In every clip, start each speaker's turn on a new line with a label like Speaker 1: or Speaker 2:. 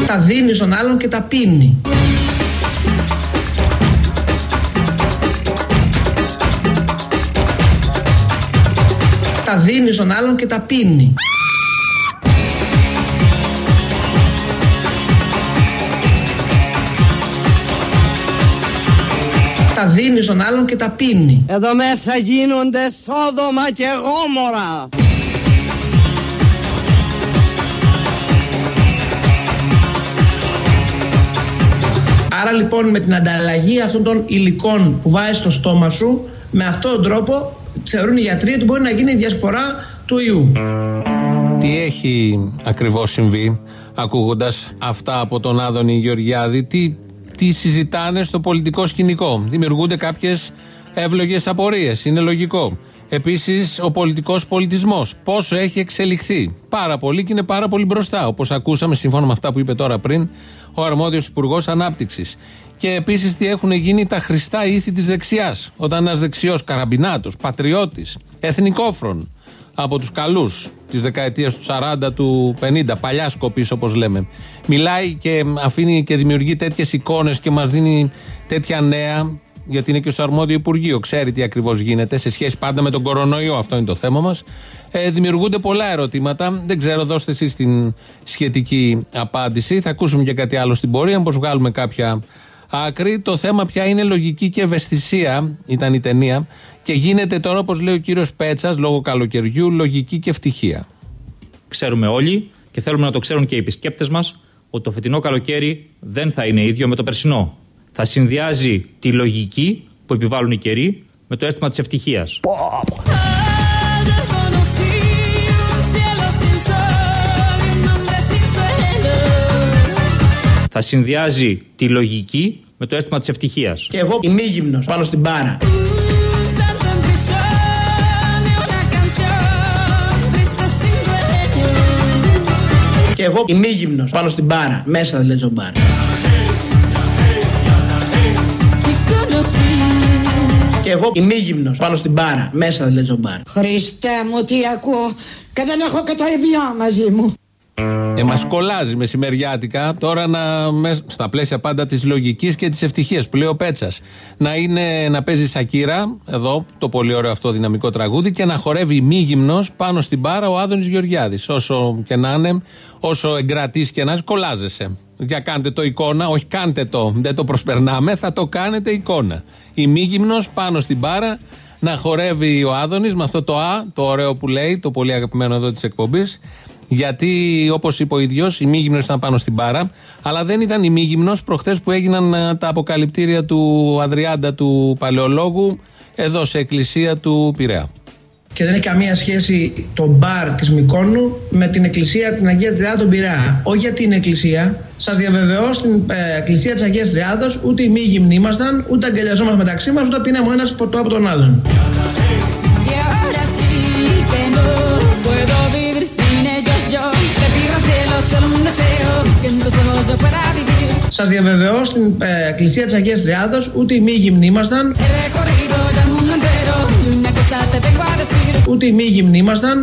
Speaker 1: Τα δίνει στον άλλον και τα πίνει. Τα δίνει στον άλλον και τα πίνει. Τα δίνει στον άλλον και τα πίνει.
Speaker 2: Εδώ μέσα γίνονται Σόδομα και Γόμορα.
Speaker 1: Άρα λοιπόν με την ανταλλαγή αυτών των υλικών που βάζεις στο στόμα σου, με αυτόν τον τρόπο θεωρούν οι γιατροί ότι μπορεί να γίνει η διασπορά του ιού.
Speaker 3: Τι έχει ακριβώς συμβεί, ακούγοντας αυτά από τον Άδωνη Γεωργιάδη, τι συζητάνε στο πολιτικό σκηνικό? Δημιουργούνται κάποιες εύλογες απορίες, είναι λογικό. Επίσης, ο πολιτικός πολιτισμός, πόσο έχει εξελιχθεί? Πάρα πολύ και είναι πάρα πολύ μπροστά, όπως ακούσαμε σύμφωνα με αυτά που είπε τώρα πριν ο αρμόδιος Υπουργός Ανάπτυξης. Και επίσης, τι έχουν γίνει τα χρηστά ήθη της δεξιάς, όταν ένας δεξιός καραμπινάτος, πατριώτης, εθνικόφρον, από τους καλούς της δεκαετίας του 40, του 50, παλιά σκοπής όπως λέμε, μιλάει και αφήνει και δημιουργεί τέτοιες εικόνες και μας δίνει τέτοια νέα, γιατί είναι και στο αρμόδιο Υπουργείο, ξέρει τι ακριβώς γίνεται σε σχέση πάντα με τον κορονοϊό, αυτό είναι το θέμα μας. Δημιουργούνται πολλά ερωτήματα, δεν ξέρω, δώστε εσείς την σχετική απάντηση. Θα ακούσουμε και κάτι άλλο στην πορεία, πώς βγάλουμε κάποια άκρη. Το θέμα πια είναι λογική και ευαισθησία, ήταν η ταινία, και γίνεται τώρα, όπως λέει ο κύριος Πέτσας, λόγω καλοκαιριού, λογική και ευτυχία.
Speaker 4: Ξέρουμε όλοι και θέλουμε να το ξέρουν και οι επισκέπτες μας ότι το φετινό καλοκαίρι δεν θα είναι ίδιο με το περσινό. Θα συνδυάζει τη λογική που επιβάλλουν οι καιροί με το αίσθημα της ευτυχίας. Θα συνδυάζει τη λογική με το αίσθημα της ευτυχίας.
Speaker 1: Και εγώ ημίγυμνος πάνω στην μπάρα. Και εγώ ημίγυμνος πάνω στην μπάρα, μέσα δηλαδή στο μπάρα. Και εγώ ημίγυμνος πάνω στην μπάρα, μέσα δηλαδή στο μπάρα.
Speaker 5: Χριστέ μου, τι ακούω και δεν έχω και το ευγιά μαζί μου.
Speaker 3: Μας κολλάζει μεσημεριάτικα τώρα στα πλαίσια πάντα της λογικής και της ευτυχίας που λέει ο Πέτσας. Να παίζει Σακύρα, εδώ το πολύ ωραίο αυτό δυναμικό τραγούδι, και να χορεύει ημίγυμνος πάνω στην μπάρα ο Άδωνης Γεωργιάδης. Όσο και να είναι, όσο εγκρατής και να είσαι, κολλάζεσαι. Για κάντε το εικόνα, όχι κάντε το, δεν το προσπερνάμε, θα το κάνετε εικόνα. Ημίγυμνος πάνω στην μπάρα, να χορεύει ο Άδωνης με αυτό το Α, το ωραίο που λέει, το πολύ αγαπημένο εδώ της εκπομπής. Γιατί, όπως είπε ο ίδιος, ημίγυμνος ήταν πάνω στην μπάρα, αλλά δεν ήταν ημίγυμνος προχθές που έγιναν τα αποκαλυπτήρια του Αδριάντα του Παλαιολόγου εδώ σε εκκλησία του Πειραιά.
Speaker 1: Και δεν έχει καμία σχέση το μπαρ της Μυκόνου με την εκκλησία την Αγία Τριάδα του Πειραιά. Όχι γιατί είναι εκκλησία. Σας διαβεβαιώ, στην εκκλησία της Αγίας Τριάδας ούτε ημίγυμνοι ήμασταν, ούτε αγκαλιαζόμαστε μεταξύ μας, ούτε πίναμε ο ένας ποτό από τον άλλον. Σας διαβεβαιώ, στην εκκλησία της Αγίας Τριάδας ούτε ημίγυμνοι ήμασταν, ούτε ημίγυμνοι ήμασταν,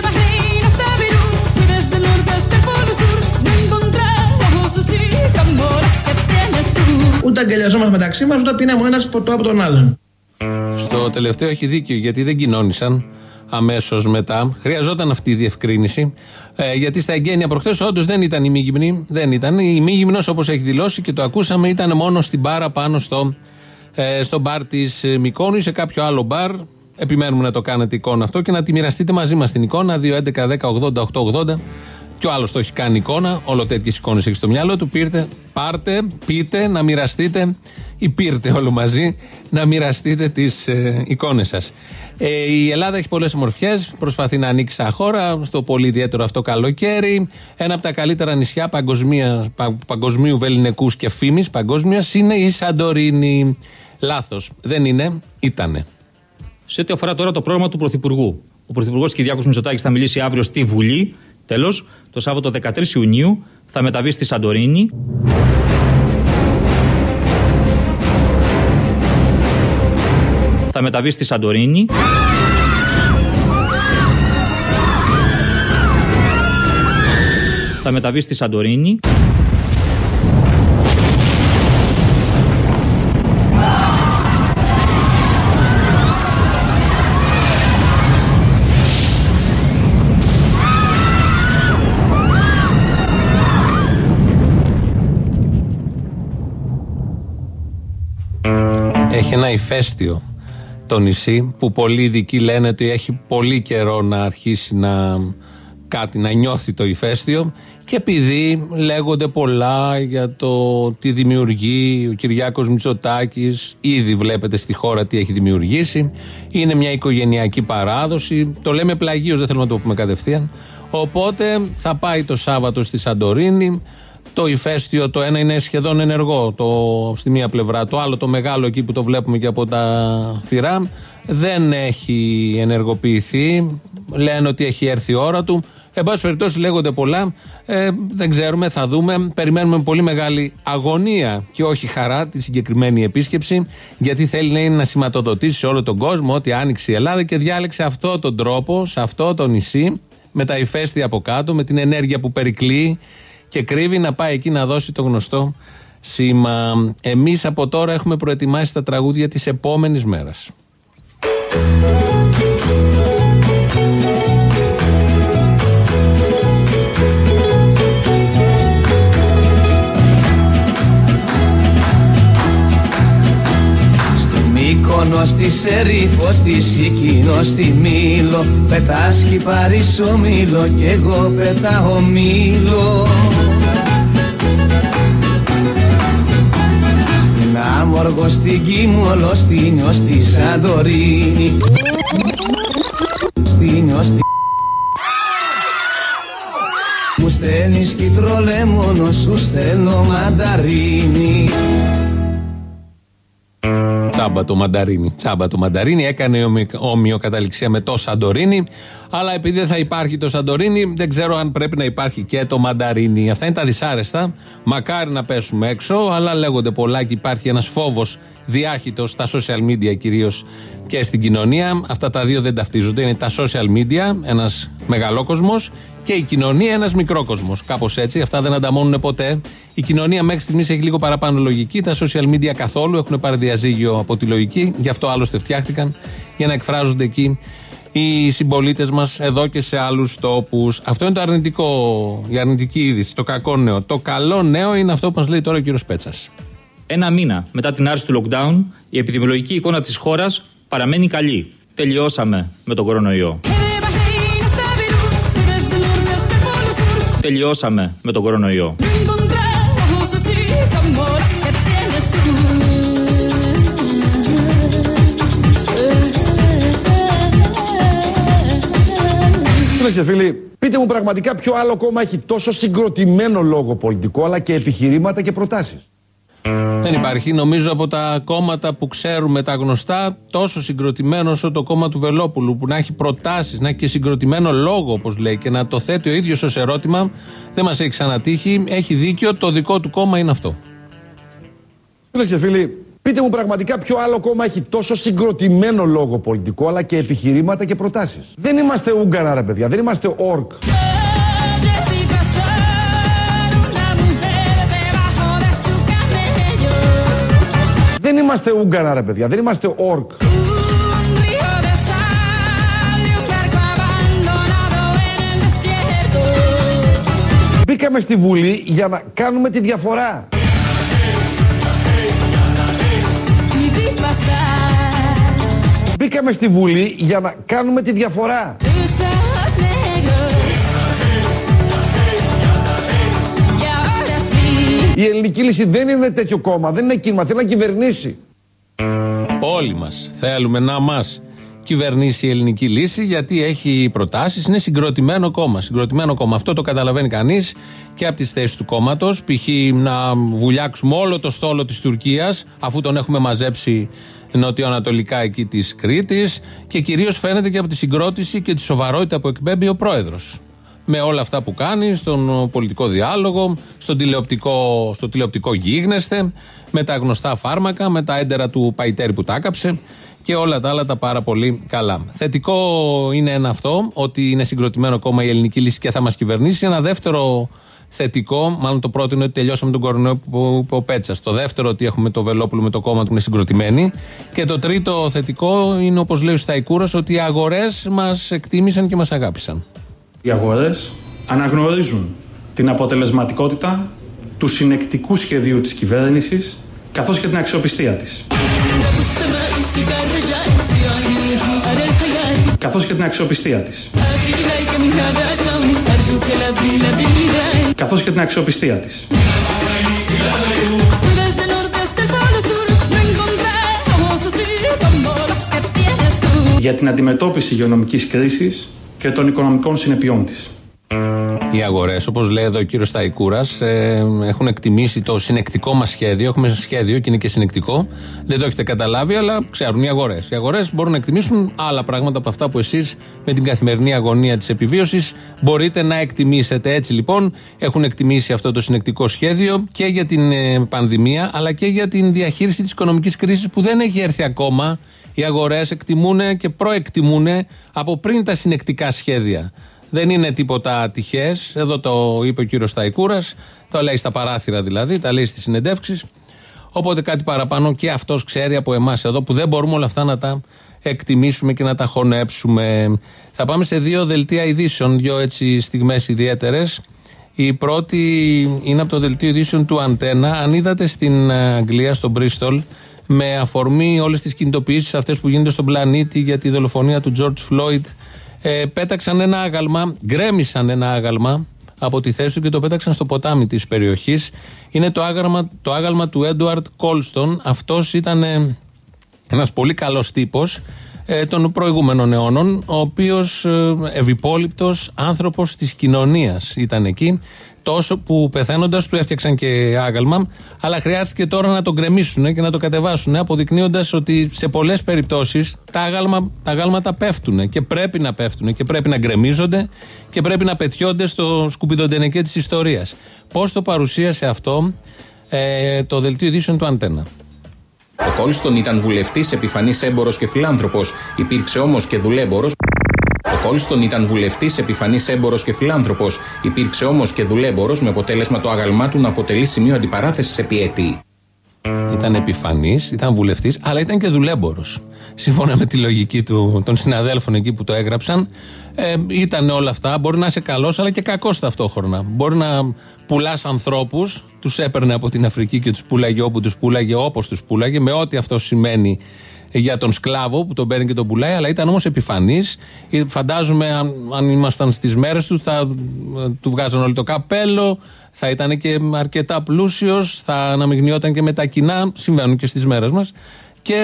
Speaker 1: ούτε αγκαλιαζόμαστε μεταξύ μας, ούτε πίναμε ο ένας ποτό από τον άλλον.
Speaker 3: Στο τελευταίο έχει δίκιο, γιατί δεν κοινώνησαν αμέσως μετά. Χρειαζόταν αυτή η διευκρίνηση. Γιατί στα εγγένεια προχθές όντως δεν ήταν ημίγυμνοι. Δεν ήταν. Η ημίγυμνος, όπως έχει δηλώσει και το ακούσαμε, ήταν μόνο στην μπάρα πάνω στο μπαρ της Μυκόνου ή σε κάποιο άλλο μπαρ. Επιμένουμε να το κάνετε εικόνα αυτό και να τη μοιραστείτε μαζί μας την εικόνα. 2.11.10.80.880. Και ο άλλος το έχει κάνει εικόνα. Όλο τέτοιες εικόνες έχει στο μυαλό του. Πάρτε, πείτε, να μοιραστείτε, ή πήρτε όλο μαζί, να μοιραστείτε τις εικόνες σας. Η Ελλάδα έχει πολλές ομορφιές. Προσπαθεί να ανοίξει σαν χώρα στο πολύ ιδιαίτερο αυτό καλοκαίρι. Ένα από τα καλύτερα νησιά παγκοσμίου βεληνικούς και φήμης παγκόσμιας είναι η Σαντορίνη. Λάθος. Δεν είναι, ήτανε.
Speaker 4: Σε ό,τι αφορά τώρα το πρόγραμμα του Πρωθυπουργού. Ο Πρωθυπουργός Κυριάκος Μητσοτάκης θα μιλήσει αύριο στη Βουλή. Τέλος, το Σάββατο 13 Ιουνίου θα μεταβεί στη Σαντορίνη. Θα μεταβεί στη Σαντορίνη. Θα μεταβεί στη Σαντορίνη.
Speaker 3: Έχει ένα ηφαίστειο το νησί που πολλοί ειδικοί λένε ότι έχει πολύ καιρό να αρχίσει να νιώθει το ηφαίστειο, και επειδή λέγονται πολλά για το τι δημιουργεί ο Κυριάκος Μητσοτάκης, ήδη βλέπετε στη χώρα τι έχει δημιουργήσει, είναι μια οικογενειακή παράδοση, το λέμε πλαγίως, δεν θέλουμε να το πούμε κατευθείαν, οπότε θα πάει το Σάββατο στη Σαντορίνη. Το ηφαίστειο το ένα είναι σχεδόν ενεργό στη μία πλευρά, το άλλο το μεγάλο εκεί που το βλέπουμε και από τα φυρά δεν έχει ενεργοποιηθεί, λένε ότι έχει έρθει η ώρα του. Εν πάση περιπτώσει λέγονται πολλά, δεν ξέρουμε, θα δούμε. Περιμένουμε με πολύ μεγάλη αγωνία και όχι χαρά τη συγκεκριμένη επίσκεψη, γιατί θέλει να σηματοδοτήσει σε όλο τον κόσμο ότι άνοιξε η Ελλάδα και διάλεξε αυτόν τον τρόπο, σε αυτό το νησί, με τα ηφαίστεια από κάτω, με την ενέργεια που περικλεί και κρύβει, να πάει εκεί να δώσει το γνωστό σήμα. Εμείς από τώρα έχουμε προετοιμάσει τα τραγούδια της επόμενης μέρας.
Speaker 6: Μύκονος, στη Σερίφο, στη Σικίνο, στη Μήλο, πετάς χιπάρις ο Μήλο κι εγώ πετάω Μήλο. Στην Άμοργο, στην Κίμολο, στην Ιω, στη Σαντορίνη, στην Ιω, στη... Μου στέλνεις κυτρολέμονο, σου στέλνω μανταρίνι.
Speaker 3: Τσάμπα το μανταρίνι, έκανε ομοιοκαταληξία με το Σαντορίνι, αλλά επειδή δεν θα υπάρχει το Σαντορίνι, δεν ξέρω αν πρέπει να υπάρχει και το μανταρίνι. Αυτά είναι τα δυσάρεστα. Μακάρι να πέσουμε έξω, αλλά λέγονται πολλά και υπάρχει ένας φόβος διάχυτος στα social media κυρίως και στην κοινωνία. Αυτά τα δύο δεν ταυτίζονται. Είναι τα social media, ένας μεγαλόκοσμος, και η κοινωνία ένας μικρόκοσμος. Κάπως έτσι, αυτά δεν ανταμώνουν ποτέ. Η κοινωνία μέχρι στιγμής έχει λίγο παραπάνω λογική. Τα social media καθόλου έχουν πάρει διαζύγιο από τη λογική. Γι' αυτό άλλωστε φτιάχτηκαν, για να εκφράζονται εκεί οι συμπολίτες μας εδώ και σε άλλους τόπους. Αυτό είναι το αρνητικό, η αρνητική είδηση, το κακό νέο. Το καλό νέο είναι αυτό που μας λέει τώρα ο κύριος Πέτσας.
Speaker 4: Ένα μήνα μετά την άρση του lockdown, η επιδημιολογική εικόνα της χώρας παραμένει καλή. Τελειώσαμε με τον κορονοϊό. Τελειώσαμε με τον κορονοϊό.
Speaker 7: Φίλες και φίλοι, πείτε μου πραγματικά ποιο άλλο κόμμα έχει τόσο συγκροτημένο λόγο πολιτικό, αλλά και επιχειρήματα και προτάσεις.
Speaker 3: Δεν υπάρχει, νομίζω, από τα κόμματα που ξέρουμε τα γνωστά, τόσο συγκροτημένο όσο το κόμμα του Βελόπουλου, που να έχει προτάσεις, να έχει και συγκροτημένο λόγο, όπως λέει, και να το θέτει ο ίδιος ως ερώτημα. Δεν μας έχει ξανατύχει. Έχει δίκιο, το δικό του κόμμα είναι αυτό.
Speaker 7: Φίλες και φίλοι, πείτε μου πραγματικά ποιο άλλο κόμμα έχει τόσο συγκροτημένο λόγο πολιτικό, αλλά και επιχειρήματα και προτάσεις. Δεν είμαστε Ούγγαρα, ρε παιδιά, δεν είμαστε ΟΡΚ. Δεν είμαστε Ούγγαρα, ρε παιδιά, δεν είμαστε ΟΡΚ. Μπήκαμε στη Βουλή για να κάνουμε τη διαφορά. Μπήκαμε στη Βουλή για να κάνουμε τη διαφορά. Η Ελληνική Λύση δεν είναι τέτοιο κόμμα, δεν είναι κίνημα, θέλει να κυβερνήσει.
Speaker 3: Όλοι μας θέλουμε να μας κυβερνήσει η Ελληνική Λύση, γιατί έχει προτάσεις, είναι συγκροτημένο κόμμα. Συγκροτημένο κόμμα. Αυτό το καταλαβαίνει κανείς και από τις θέσεις του κόμματος. Π.χ. να βουλιάξουμε όλο το στόλο της Τουρκίας, αφού τον έχουμε μαζέψει νοτιοανατολικά εκεί της Κρήτης, και κυρίως φαίνεται και από τη συγκρότηση και τη σοβαρότητα που εκπέμπει ο πρόεδρος. Με όλα αυτά που κάνει στον πολιτικό διάλογο, στο τηλεοπτικό γίγνεσθε, με τα γνωστά φάρμακα, με τα έντερα του Παϊτέρη που τάκαψε και όλα τα άλλα τα πάρα πολύ καλά. Θετικό είναι ένα αυτό, ότι είναι συγκροτημένο κόμμα η Ελληνική Λύση και θα μας κυβερνήσει. Ένα δεύτερο θετικό, μάλλον το πρώτο είναι ότι τελειώσαμε τον κορονοϊό που είπε ο Πέτσας. Το δεύτερο, ότι έχουμε το Βελόπουλο με το κόμμα του είναι συγκροτημένοι. Και το τρίτο θετικό είναι, όπως λέει ο Σταϊκούρας, ότι οι αγορές μας εκτίμησαν και μας αγάπησαν.
Speaker 8: Οι αγορές αναγνωρίζουν την αποτελεσματικότητα του συνεκτικού σχεδίου της κυβέρνησης, καθώς και την αξιοπιστία της. καθώς και την αξιοπιστία της. Καθώς και την αξιοπιστία της. Για την αντιμετώπιση υγειονομικής κρίσης και των οικονομικών συνεπειών της.
Speaker 3: Οι αγορές, όπως λέει εδώ ο κύριος Σταϊκούρας, έχουν εκτιμήσει το συνεκτικό μας σχέδιο. Έχουμε σχέδιο και είναι και συνεκτικό. Δεν το έχετε καταλάβει, αλλά ξέρουν οι αγορές. Οι αγορές μπορούν να εκτιμήσουν άλλα πράγματα από αυτά που εσείς με την καθημερινή αγωνία της επιβίωσης μπορείτε να εκτιμήσετε. Έτσι λοιπόν έχουν εκτιμήσει αυτό το συνεκτικό σχέδιο και για την πανδημία, αλλά και για την διαχείριση της οικονομικής κρίσης που δεν έχει έρθει ακόμα. Οι αγορές εκτιμούν και προεκτιμούν από πριν τα συνεκτικά σχέδια. Δεν είναι τίποτα τυχαίες. Εδώ το είπε ο κύριος Σταϊκούρας, το λέει στα παράθυρα δηλαδή, τα λέει στις συνεντεύξεις. Οπότε κάτι παραπάνω και αυτός ξέρει από εμάς εδώ που δεν μπορούμε όλα αυτά να τα εκτιμήσουμε και να τα χωνέψουμε. Θα πάμε σε 2 δελτία ειδήσεων, 2 έτσι στιγμές ιδιαίτερες. Η πρώτη είναι από το δελτίο ειδήσεων του Αντένα. Αν είδατε στην Αγγλία, στο Μπρίστολ, με αφορμή όλες τις κινητοποιήσεις αυτές που γίνονται στον πλανήτη για τη δολοφονία του George Floyd, πέταξαν ένα άγαλμα, γκρέμισαν ένα άγαλμα από τη θέση του και το πέταξαν στο ποτάμι της περιοχής. Είναι το άγαλμα του Έντουαρντ Κόλστον. Αυτός ήταν ένας πολύ καλός τύπος των προηγούμενων αιώνων, ο οποίος ευυπόληπτος άνθρωπος της κοινωνίας ήταν εκεί. Τόσο που πεθαίνοντας του έφτιαξαν και άγαλμα, αλλά χρειάστηκε τώρα να το γκρεμίσουν και να το κατεβάσουν, αποδεικνύοντας ότι σε πολλές περιπτώσεις τα αγάλματα πέφτουν και πρέπει να πέφτουν και πρέπει να γκρεμίζονται και πρέπει να πετιώνται στο σκουπιδοντενεκέ της ιστορίας. Πώς το παρουσίασε αυτό το δελτίο ειδήσεων του Αντένα.
Speaker 9: Ο Κόλστον ήταν βουλευτής, επιφανής έμπορος και φιλάνθρωπος, υπήρξε όμως και δουλέμπορος. Ο Κόλστον ήταν βουλευτής, επιφανής έμπορος και φιλάνθρωπος, υπήρξε όμως και δουλέμπορος, με αποτέλεσμα το άγαλμά του να αποτελεί σημείο αντιπαράθεσης επί έτη.
Speaker 3: Ήταν επιφανής, ήταν βουλευτής, αλλά ήταν και δουλέμπορος. Σύμφωνα με τη λογική των συναδέλφων εκεί που το έγραψαν, ήταν όλα αυτά. Μπορεί να είσαι καλός, αλλά και κακός ταυτόχρονα. Μπορεί να πουλάς ανθρώπους, τους έπαιρνε από την Αφρική και τους πουλάγε όπου τους πουλάγε, όπως τους πουλάγε, με ό,τι αυτό σημαίνει για τον σκλάβο που τον παίρνει και τον πουλάει, αλλά ήταν όμως επιφανής. Φαντάζομαι αν ήμασταν στις μέρες του θα του βγάζαν όλοι το καπέλο, θα ήταν και αρκετά πλούσιος, θα αναμειγνιόταν και με τα κοινά, συμβαίνουν και στις μέρες μας. Και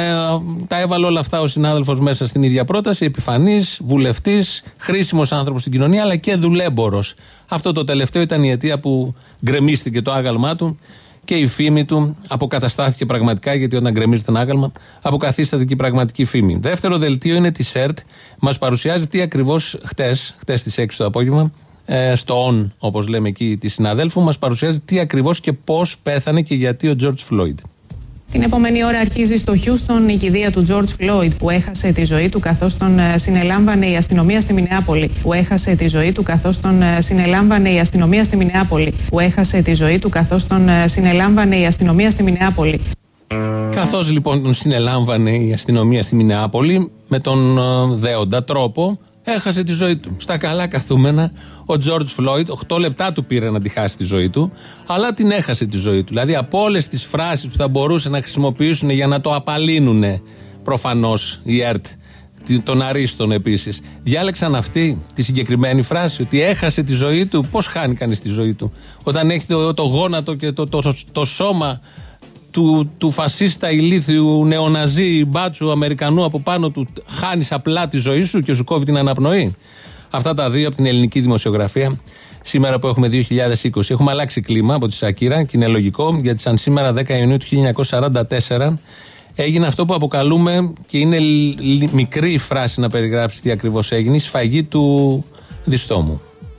Speaker 3: τα έβαλε όλα αυτά ο συνάδελφος μέσα στην ίδια πρόταση, επιφανής, βουλευτής, χρήσιμος άνθρωπος στην κοινωνία, αλλά και δουλέμπορος. Αυτό το τελευταίο ήταν η αιτία που γκρεμίστηκε το άγαλμά του και η φήμη του αποκαταστάθηκε πραγματικά, γιατί όταν γκρεμίζεται ένα άγαλμα αποκαθίσταται και η πραγματική φήμη. Δεύτερο δελτίο είναι τη ΕΡΤ. Μας παρουσιάζει τι ακριβώς χτες στις 6 το απόγευμα, στο ON, όπως λέμε εκεί τη συναδέλφου, μας παρουσιάζει τι ακριβώς και πώς πέθανε και γιατί ο George Floyd.
Speaker 10: Την επόμενη ώρα αρχίζει στο Χιούστον η κηδεία του George Floyd, που έχασε τη ζωή του καθώς τον συνελάμβανε η αστυνομία στη Μινεάπολη.
Speaker 3: Καθώς λοιπόν τον συνελάμβανε η αστυνομία στη Μινεάπολη, με τον δέοντα τρόπο, έχασε τη ζωή του. Στα καλά καθούμενα, ο George Floyd, 8 λεπτά του πήρε να τη χάσει τη ζωή του, αλλά την έχασε τη ζωή του. Δηλαδή, από όλες τις φράσεις που θα μπορούσε να χρησιμοποιήσουν για να το απαλύνουν, προφανώς η ΕΡΤ, των αρίστων επίσης, διάλεξαν αυτή τη συγκεκριμένη φράση, ότι έχασε τη ζωή του. Πώς χάνει κανείς τη ζωή του? Όταν έχει το γόνατο και το σώμα του φασίστα ηλίθιου νεοναζί μπάτσου Αμερικανού από πάνω του, χάνεις απλά τη ζωή σου και σου κόβει την αναπνοή. Αυτά τα δύο από την ελληνική δημοσιογραφία σήμερα που έχουμε 2020. Έχουμε αλλάξει κλίμα από τη Σάκυρα και είναι λογικό, γιατί σαν σήμερα 10 Ιουνίου του 1944 έγινε αυτό που αποκαλούμε, και είναι μικρή η φράση να περιγράψει τι ακριβώς έγινε, η σφαγή του Διστόμου.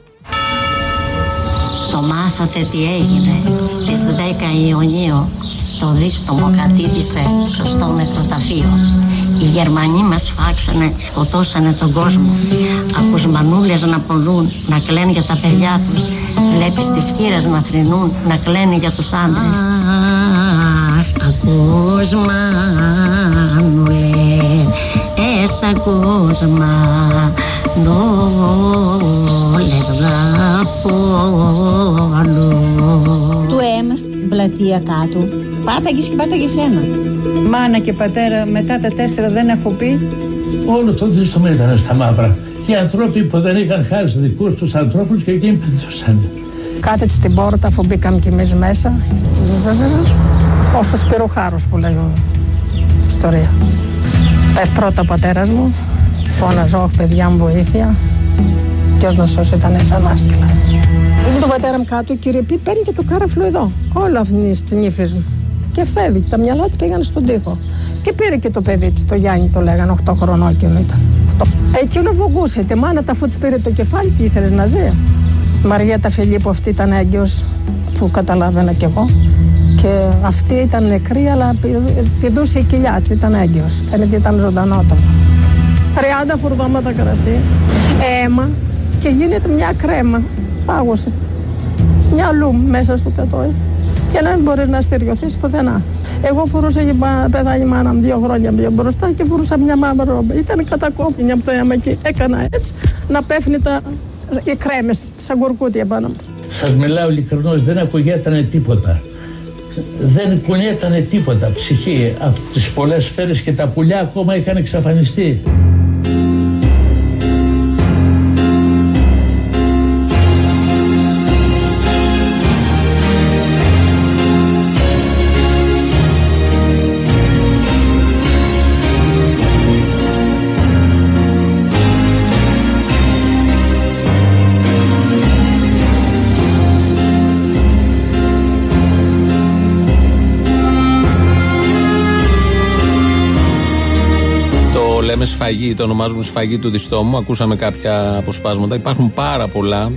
Speaker 11: Το μάθατε τι έγινε στις 10 Ιουνίου. Το Δίστομο κατήτησε σωστό νεκροταφείο. Οι Γερμανοί μας φάξανε, σκοτώσανε τον κόσμο. Ακούς μανούλες να πονούν, να κλαίνουν για τα παιδιά τους. Βλέπεις τις χήρες να θρηνούν, να κλαίνουν για τους άντρες. Ακούς μανούλες, ακούς μανούλες να πονούν.
Speaker 12: Του αίμα στην
Speaker 5: πλατεία κάτω. Πάταγες και πάταγες ένα.
Speaker 12: Μάνα και πατέρα, μετά τα 4 δεν έχω πει.
Speaker 13: Όλο το δίστομα ήταν στα μαύρα. Και οι άνθρωποι που δεν είχαν χάρη στους δικούς τους ανθρώπους και εκείνοι πετούσαν.
Speaker 12: Κάτω στην πόρτα, αφού μπήκαμε κι εμείς μέσα. Όσο Σπυροχάρος που λέει ιστορία. Πες πρώτα ο πατέρας μου, φώναζε, όχι παιδιά μου βοήθεια. Ποιος να σώσει, ήταν έτσι ανάσκελα. Είχε τον πατέρα μου κάτω, κύριε Πι, παίρνει και το κάραφλο εδώ. Όλα αυτή τη νύφη μου. Και φεύγει, τα μυαλά της πήγανε στον τοίχο. Και πήρε και το παιδί της, το Γιάννη το λέγανε, 8 χρονών εκείνο ήταν. Εκείνο βογκούσε, τη μάνα τα αφού της πήρε το κεφάλι και ήθελες να ζει. Η Μαριέτα Φιλίππου αυτή ήταν έγκυος, που καταλάβαινα κι εγώ. Και αυτή ήταν νεκρή, αλλά πηδούσε η κοιλιά της, ήταν έγκυος. Φαίνεται ήταν ζωντανότατο. 30 φουρδώματα κρασί, αίμα και γίνεται μια κρέμα. Πάγωσε. Μια λούμ μέσα στο τετόι. Και να μην μπορείς να στεριωθείς πουθενά. Εγώ φορούσα παιδάκι μάνα μου 2 χρόνια πιο μπροστά και φορούσα μια μαύρα ρόμπα. Ήταν κατακόφινη από το αίμα και έκανα έτσι να πέφτουν οι κρέμες, σαν κουρκούτια πάνω μου.
Speaker 13: Σας μιλάω ειλικρινώς, δεν ακουγέτανε τίποτα. Δεν κουνιέτανε τίποτα ψυχή από τις πολλές σφαίρες και τα πουλιά ακόμα είχαν εξαφανιστεί.
Speaker 3: Λέμε σφαγή, το ονομάζουμε σφαγή του διστόμου. Ακούσαμε κάποια αποσπάσματα. Υπάρχουν πάρα πολλά,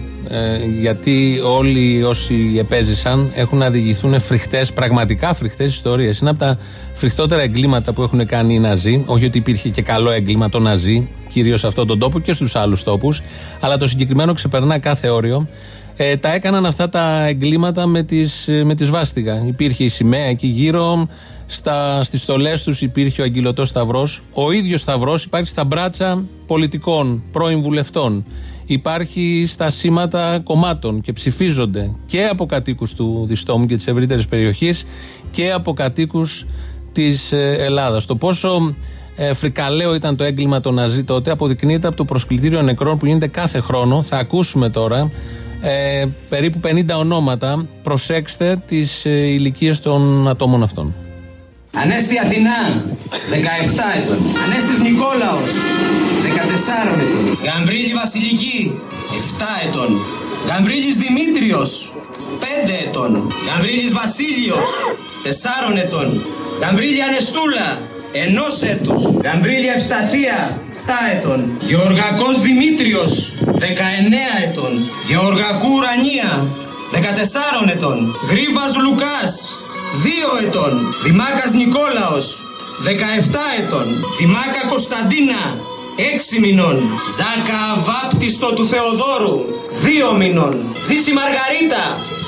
Speaker 3: γιατί όλοι όσοι επέζησαν έχουν να διηγηθούν φρικτές, πραγματικά φρικτές ιστορίες. Είναι από τα φρικτότερα εγκλήματα που έχουν κάνει οι Ναζί. Όχι ότι υπήρχε και καλό έγκλημα το Ναζί, κυρίως σε αυτόν τον τόπο και στους άλλους τόπους, αλλά το συγκεκριμένο ξεπερνά κάθε όριο. Τα έκαναν αυτά τα εγκλήματα με τη σβάστιγα. Υπήρχε η σημαία εκεί γύρω, στις στολές τους υπήρχε ο αγγυλωτός σταυρός. Ο ίδιος σταυρός υπάρχει στα μπράτσα πολιτικών, πρώην βουλευτών. Υπάρχει στα σήματα κομμάτων και ψηφίζονται και από κατοίκους του Διστόμου και της ευρύτερης περιοχής και από κατοίκους της Ελλάδας. Το πόσο φρικαλαίο ήταν το έγκλημα των Ναζί τότε αποδεικνύεται από το προσκλητήριο νεκρών που γίνεται κάθε χρόνο. Θα ακούσουμε τώρα περίπου 50 ονόματα. Προσέξτε τις ηλικίες των ατόμων αυτών.
Speaker 6: Ανέστη Αθηνά, 17 ετών. Ανέστης Νικόλαος, 14 ετών. Γαμβρίλη Βασιλική, 7 ετών. Γαμβρίλης Δημήτριος, 5 ετών. Γαμβρίλης Βασίλειος, 4 ετών. Γαμβρίλη Ανεστούλα, 1 έτους. Γαμβρίλη Ευσταθία, 7 ετών. Γεωργακός Δημήτριος, 19 ετών. Γεωργακού Ουρανία, 14 ετών. Γρίβας Λουκάς, 2 ετών. Δημάκας Νικόλαος, 17 ετών. Δημάκα Κωνσταντίνα, 6 μηνών. Ζάκα Βάπτιστο του Θεοδόρου, 2 μηνών. Ζήση Μαργαρίτα,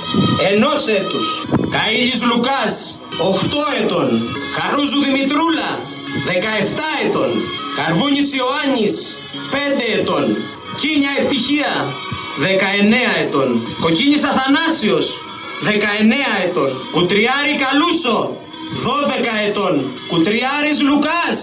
Speaker 6: 1 έτους. Καΐλης Λουκάς, 8 ετών. Χαρούζου Δημητρούλα, 17 ετών. Καρβούνης Ιωάννης, 5 ετών. Κίνια Ευτυχία, 19 ετών. Κοκκίνης Αθανάσιος, 19 ετών. Κουτριάρη Καλούσο, 12 ετών. Κουτριάρης Λουκάς,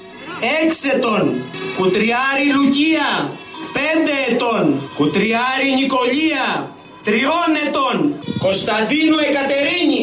Speaker 6: 6 ετών. Κουτριάρη Λουκία, 5 ετών. Κουτριάρη Νικολία, 3 ετών. Κωνσταντίνου Εκατερίνη,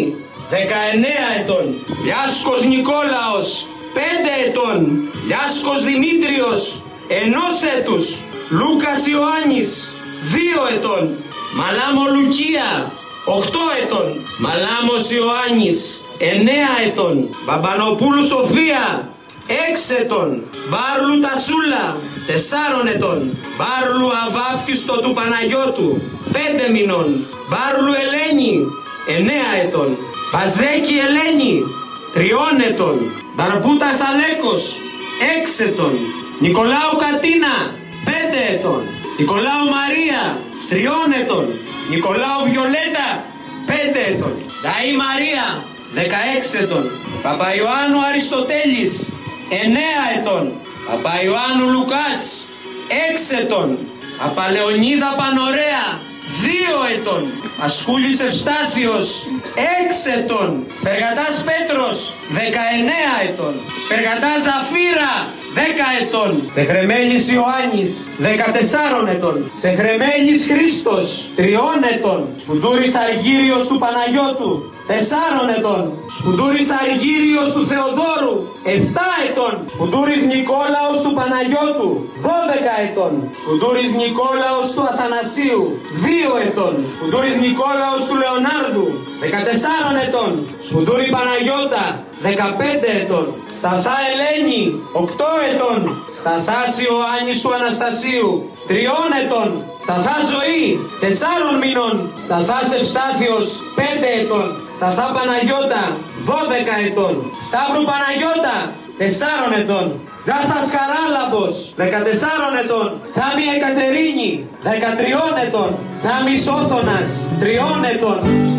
Speaker 6: 19 ετών. Λιάσκος Νικόλαος, 5 ετών. Λιάσκος Δημήτριος, 1 έτους. Λούκας Ιωάννης, 2 ετών. Μαλάμο Λουκία, 8 ετών. Μαλάμος Ιωάννης, 9 ετών. Μπαμπανοπούλου Σοφία, 6 ετών. Μπάρλου Τασούλα, 4 ετών. Μπάρλου Αβάπτιστο του Παναγιώτου, 5 μηνών. Μπάρλου Ελένη, 9 ετών. Πασδέκη Ελένη, 3 ετών. Μπαρμπούτας Αλέκος, 6 ετών. Νικολάου Κατίνα, 5 ετών. Νικολάου Μαρία, 3 ετών. Νικολάου Βιολέτα, 5 ετών. Δαή Μαρία, 16 ετών. Παπαϊωάννου Αριστοτέλης, 9 ετών. Παπαϊωάννου Λουκάς, 6 ετών. Παπαλεωνίδα Πανωρέα, 2 ετών.
Speaker 14: Ασκούλης Ευστάθιος 6 ετών. Περγατάς Πέτρος 19 ετών. Περγατάς Ζαφύρα 10 ετών. Σεχρεμέλης Ιωάννης 14 ετών. Σεχρεμέλης Χρήστος 3 ετών. Σκουντούρης Αργύριος του Παναγιώτου 4 ετών. Σκουντούρης Αργύριος του Θεοδόρου 7 ετών. Σκουντούρης Νικόλαος του Παναγιώτου 12 ετών. Σκουντούρης Νικόλαος του Αθανασίου 2 ετών. Σκουντούρης Νικόλαος του Λεωνάρδου 14 ετών. Σκουντούρη Παναγιώτα 15 ετών. Σταθά Ελένη 8 ετών. Σταθάς Ιωάννης του Αναστασίου 3 ετών. Σταθά Ζωή 4 μήνων. Σταθάς Ευστάθιος 5 ετών. Σταθά Παναγιώτα 12 ετών. Σταύρου Παναγιώτα 4 ετών. Δάθας Χαράλαμπος 14 ετών. Θάμη Εκατερίνη 13 ετών. Θάμη Σόθωνας 3 ετών.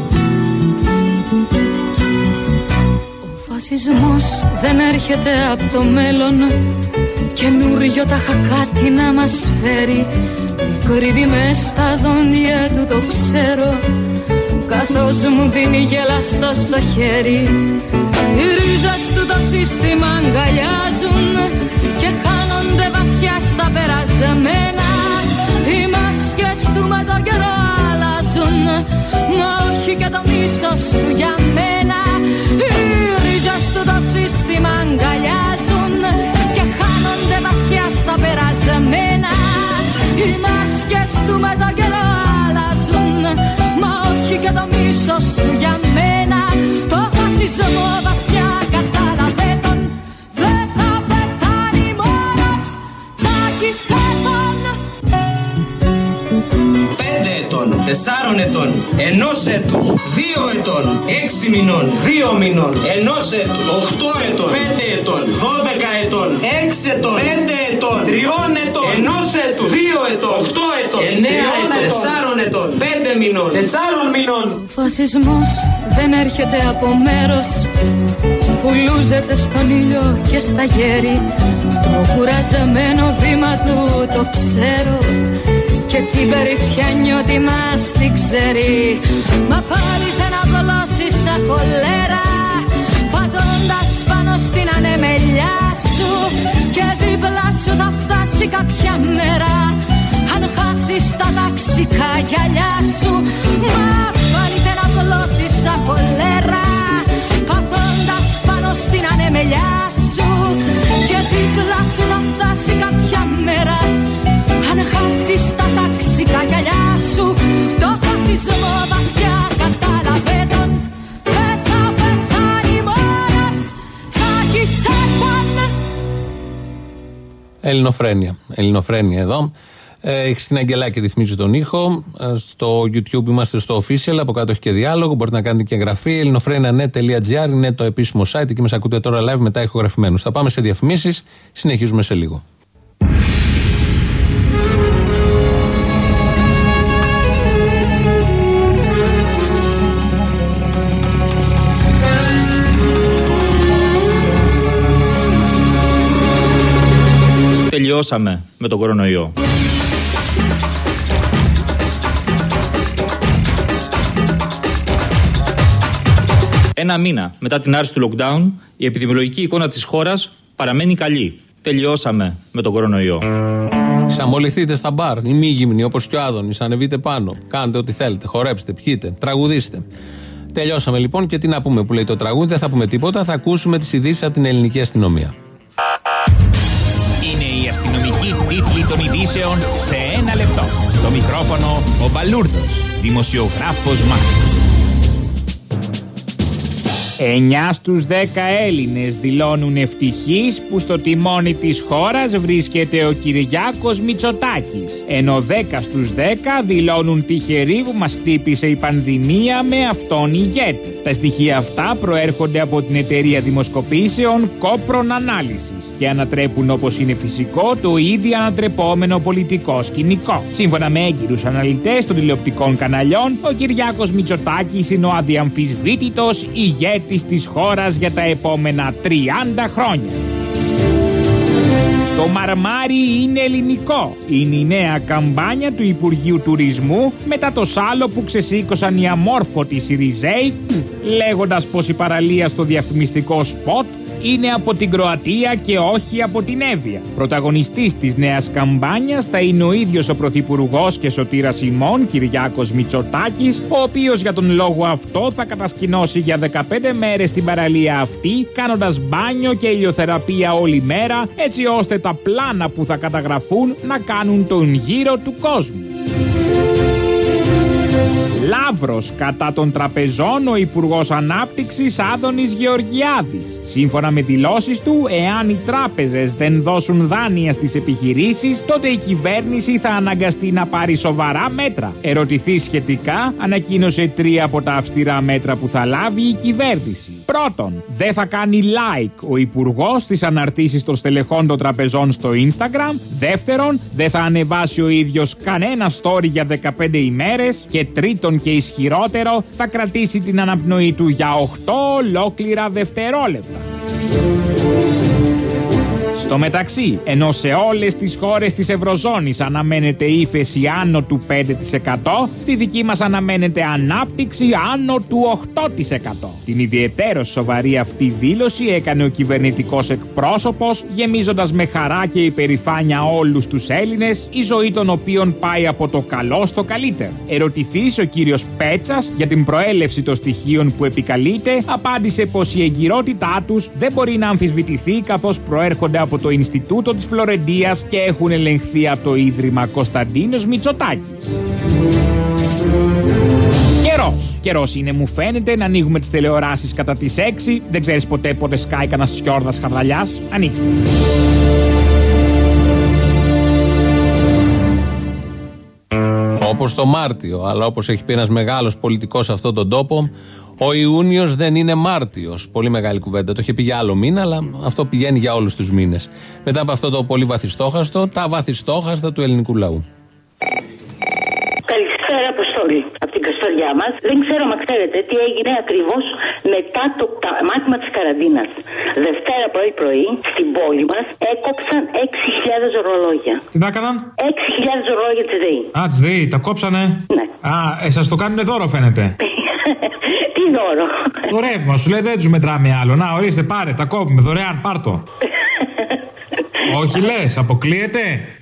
Speaker 15: Ο φασισμός δεν έρχεται από το μέλλον, καινούριο τάχα κάτι να μας φέρει. Κρύβει μες στα δόντια του, το ξέρω, καθώς μου δίνει γελαστό στο χέρι. Οι ρίζες του το σύστημα αγκαλιάζουν και χάνονται βαθιά στα περασμένα. Οι μάσκες του με το καιρό αλλάζουν, μα όχι και το μίσος του για μένα. Οι ρίζες του το σύστημα αγκαλιάζουν και χάνονται βαθιά στα περασμένα. Οι μάσκες του με το καιρό αλλάζουν, μα όχι και το μίσος του για μένα. Το φασισμό βαθιά κατάλαβε τον, δεν θα πεθάνει μόνος, τσάκισε τον.
Speaker 14: 5 ετών, 4 ετών, 1 έτους, 2 ετών, 6 μηνών, 2 μηνών, 1 έτους, 8 ετών, 5 ετών, 12 ετών, 6 ετών, 5 ετών, 3 ετών, 1 έτους, 2 ετών, 8 ετών, 9 ετών, 4 ετών, 5 μηνών, 4 μηνών.
Speaker 15: Ο φασισμός δεν έρχεται από μέρος που λούζεται στον ήλιο και στα γέρη. Το κουραζεμένο βήμα του το ξέρω και την περισσιά νιώτη μας την ξέρει. Μα πάλι θα να βολώσει σαν χολέρα, πατώντας πάνω στην ανεμελιά σου, και δίπλα σου θα φτάσει κάποια μέρα αν χάσεις τα ταξικά γυαλιά σου. Μα πάλι θα να βολώσει σαν χολέρα, πατώντας πάνω στην ανεμελιά σου, και δίπλα σου θα φτάσει κάποια μέρα αν χάσεις τα ταξικά γυαλιά σου. Το φασισμό βαθιά κατάλαβε τον, δεν θα πεθάνει μόνος, τσάκισε τον.
Speaker 3: Ελληνοφρένεια εδώ. Η Χριστίνα Αγγελάκη ρυθμίζει τον ήχο. Στο YouTube είμαστε στο official. Από κάτω έχει και διάλογο. Μπορείτε να κάνετε και εγγραφή. ελληνοφρένια.net.gr είναι το επίσημο site. Εκεί μας ακούτε τώρα live μετά ηχογραφημένους. Θα πάμε σε διαφημίσεις. Συνεχίζουμε σε λίγο.
Speaker 4: Τελειώσαμε με τον κορονοϊό. Ένα μήνα μετά την άρση του lockdown, η επιδημιολογική εικόνα της χώρας παραμένει καλή. Τελειώσαμε με τον κορονοϊό.
Speaker 3: Ξαμοληθείτε στα μπαρ, οι μη γυμνοί όπως και ο Άδωνης, ανεβείτε πάνω, κάντε ό,τι θέλετε, χορέψτε, πιείτε, τραγουδίστε. Τελειώσαμε λοιπόν και τι να πούμε που λέει το τραγούδι, δεν θα πούμε τίποτα, θα ακούσουμε τις ειδήσεις από την ελληνική αστυνομία.
Speaker 16: Είναι η αστυνομική τίτλη των ειδήσεων σε 1 λεπτό. Στο μικρόφωνο ο Μπαλούρδος, δημοσιογράφος Μάρκος. 9 στους 10 Έλληνες δηλώνουν ευτυχείς που στο τιμόνι της χώρας βρίσκεται ο Κυριάκος Μητσοτάκης, ενώ 10 στους 10 δηλώνουν τυχεροί που μας χτύπησε η πανδημία με αυτόν ηγέτη. Τα στοιχεία αυτά προέρχονται από την εταιρεία δημοσκοπήσεων Κόπρον Ανάλυσης και ανατρέπουν, όπως είναι φυσικό, το ήδη ανατρεπόμενο πολιτικό σκηνικό. Σύμφωνα με έγκυρους αναλυτές των τηλεοπτικών καναλιών, ο Κυριάκος Μητσοτάκης είναι ο αδιαμφισβήτητος ηγέτης της χώρας για τα επόμενα 30 χρόνια. Το μαρμάρι είναι ελληνικό. Είναι η νέα καμπάνια του Υπουργείου Τουρισμού μετά το σάλο που ξεσήκωσαν οι αμόρφωτοι Σιριζέοι, λέγοντας πως η παραλία στο διαφημιστικό σποτ είναι από την Κροατία και όχι από την Εύβοια. Πρωταγωνιστής της νέας καμπάνιας θα είναι ο ίδιος ο Πρωθυπουργός και σωτήρας ημών, Κυριάκος Μητσοτάκης, ο οποίος για τον λόγο αυτό θα κατασκηνώσει για 15 μέρες την παραλία αυτή, κάνοντας μπάνιο και ηλιοθεραπεία όλη μέρα, έτσι ώστε τα πλάνα που θα καταγραφούν να κάνουν τον γύρο του κόσμου. Λαύρος κατά των τραπεζών ο Υπουργός Ανάπτυξης Άδωνης Γεωργιάδης. Σύμφωνα με δηλώσεις του, εάν οι τράπεζες δεν δώσουν δάνεια στις επιχειρήσεις, τότε η κυβέρνηση θα αναγκαστεί να πάρει σοβαρά μέτρα. Ερωτηθεί σχετικά, ανακοίνωσε 3 από τα αυστηρά μέτρα που θα λάβει η κυβέρνηση. Πρώτον, δεν θα κάνει like ο Υπουργός στις αναρτήσεις των στελεχών των τραπεζών στο Instagram. Δεύτερον, δεν θα ανεβάσει ο ίδιος κανένα story για 15 ημέρες. Και τρίτον και ισχυρότερο, θα κρατήσει την αναπνοή του για 8 ολόκληρα δευτερόλεπτα. Στο μεταξύ, ενώ σε όλες τις χώρες της Ευρωζώνης αναμένεται ύφεση άνω του 5%, στη δική μας αναμένεται ανάπτυξη άνω του 8%. Την ιδιαιτέρως σοβαρή αυτή δήλωση έκανε ο κυβερνητικός εκπρόσωπος, γεμίζοντας με χαρά και υπερηφάνεια όλους τους Έλληνες, η ζωή των οποίων πάει από το καλό στο καλύτερο. Ερωτηθείς ο κύριος Πέτσας για την προέλευση των στοιχείων που επικαλείται, απάντησε πως η εγκυρότητά τους δεν μπορεί να αμφισβητηθεί, καθώς προέρχονται από το Ινστιτούτο της Φλωρεντίας και έχουν ελεγχθεί από το Ίδρυμα Κωνσταντίνος Μητσοτάκης. Καιρός είναι, μου φαίνεται, να ανοίγουμε τις τηλεοράσεις κατά τις 6. Δεν ξέρεις ποτέ πότε σκάει κανένας σκιόρδας χαρδαλιάς. Ανοίξτε.
Speaker 3: Όπως το Μάρτιο, αλλά όπως έχει πει ένας μεγάλος πολιτικός σε αυτόν τον τόπο, ο Ιούνιος δεν είναι Μάρτιος. Πολύ μεγάλη κουβέντα. Το είχε πει για άλλο μήνα, αλλά αυτό πηγαίνει για όλους τους μήνες. Μετά από αυτό το πολύ βαθιστόχαστο, τα βαθιστόχαστα του ελληνικού λαού.
Speaker 17: Καλησπέρα, Αποστόλη. Από την Καστοριά μας. Δεν ξέρω, μα ξέρετε τι έγινε ακριβώς μετά το μάθημα της καραντίνας. Δευτέρα πρωί-πρωί στην πόλη μας έκοψαν 6.000 ορολόγια.
Speaker 4: Τι να έκαναν?
Speaker 17: 6.000 ορολόγια της ΔΕΗ.
Speaker 4: Α, της ΔΕΗ, τα κόψανε.
Speaker 17: Ναι.
Speaker 4: Α, σας το κάνουν δώρο, φαίνεται.
Speaker 17: Τι δώρο?
Speaker 4: Το ρεύμα, σου λέει δεν τους μετράμε άλλο. Να, ορίστε, πάρε, τα κόβουμε δωρεάν, πάρτο. Όχι λες, αποκλείεται.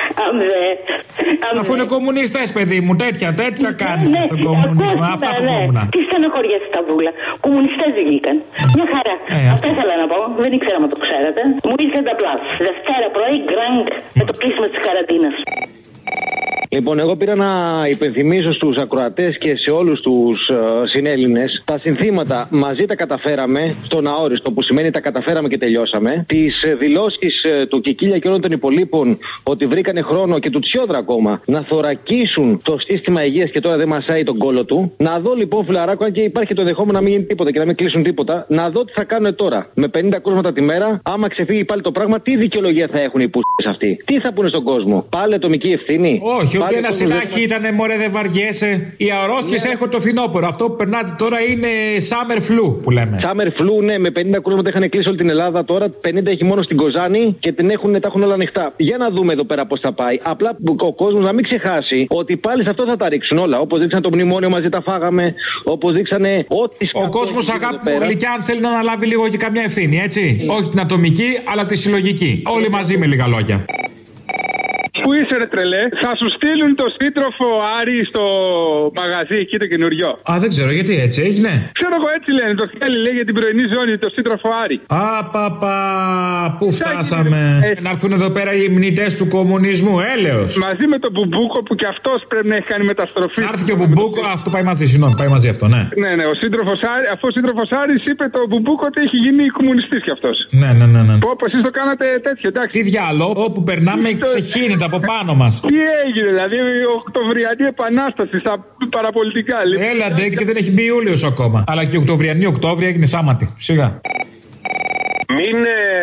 Speaker 4: Αφού είναι κομμουνιστές, παιδί μου, τέτοια κάνουν στον κομμουνισμό. Αυτά φοβόμουν.
Speaker 17: Τι στενοχωριέσαι τα βούλα. Κομμουνιστές βγήκαν. Μια χαρά. Αυτά ήθελα να πω. Δεν ήξερα αν το ξέρατε. Μου ήρθε τα πλάς. Δευτέρα πρωί, γκρανγκ, με το κλείσιμο της καραντίνας.
Speaker 18: Λοιπόν, εγώ πήρα να υπενθυμίσω στους ακροατές και σε όλους τους συνέλληνες τα συνθήματα μαζί τα καταφέραμε στον αόριστο, που σημαίνει τα καταφέραμε και τελειώσαμε. Τις δηλώσεις του Κικίλια και όλων των υπολείπων ότι βρήκανε χρόνο, και του Τσιόδρα ακόμα, να θωρακίσουν το σύστημα υγείας και τώρα δεν μασάει τον κόλο του. Να δω λοιπόν, φιλαράκο, αν και υπάρχει το ενδεχόμενο να μην γίνει τίποτα και να μην κλείσουν τίποτα, να δω τι θα κάνουν τώρα. Με 50 κρούσματα τη μέρα, άμα ξεφύγει πάλι το πράγμα, τι δικαιολογία θα έχουν οι πούστες αυτοί. Τι θα πούνε στον κόσμο, πάλι ατομική ευθύνη?
Speaker 4: Όχι, ότι ένα συνάχη ήτανε, μωρέ, δεν βαριέσαι. Οι αρρώστιες έρχονται το φθινόπωρο. Αυτό που περνάτε τώρα είναι summer flu που λέμε.
Speaker 18: Summer flu, ναι, με 50 κρούσματα είχαν κλείσει όλη την Ελλάδα. Τώρα 50 έχει μόνο στην Κοζάνη και τα έχουν όλα ανοιχτά. Για να δούμε εδώ πέρα πώς θα πάει. Απλά ο κόσμος να μην ξεχάσει ότι πάλι σε αυτό θα τα ρίξουν όλα. Όπως δείξαν το μνημόνιο μαζί τα φάγαμε. Όπως δείξανε ό,τι.
Speaker 4: Ο κόσμος, αγάπη μου γλυκιά, αν θέλει να αναλάβει λίγο και καμιά ευθύνη, έτσι. Όχι την ατομική, αλλά τη συλλογική. Όλοι μαζί με λίγα λόγια.
Speaker 19: Πού είσαι, ρε τρελέ? Θα σου στείλουν το σύντροφο Άρη στο μαγαζί εκεί το καινούριο.
Speaker 4: Α, δεν ξέρω γιατί έτσι έγινε.
Speaker 19: Ξέρω εγώ, έτσι λένε. Το θέλει, λέει, για την πρωινή ζώνη, το σύντροφο Άρη.
Speaker 4: Πού φτάσαμε. Να έρθουν εδώ πέρα οι μνητές του κομμουνισμού, έλεος.
Speaker 19: Μαζί με τον Μπουμπούκο που κι αυτός πρέπει να έχει κάνει μεταστροφή.
Speaker 4: Θα έρθει και ο Μπουμπούκο, αυτό πάει μαζί, συγγνώμη, πάει μαζί αυτό, ναι.
Speaker 19: Ναι, ο σύντροφος Άρη, αφού ο σύντροφος Άρης είπε το Μπουμπούκο ότι έχει γίνει κομμουνιστής κι αυτός.
Speaker 4: Ναι.
Speaker 19: Πω, εσείς το κάνατε τέτοιο, εντάξει.
Speaker 4: Τι διάλογο, όπου περνάμε ξεχύνεται από πάνω μας.
Speaker 19: Τι έγινε, δηλαδή η Οκτωβριανή Επανάσταση στα παραπολιτικά.
Speaker 4: Έλαντε, και δεν έχει μπει Ιούλιος ακόμα. Αλλά και η Οκτωβριανή Οκτώβρια έγινε σάματη. Σιγά.
Speaker 19: Μην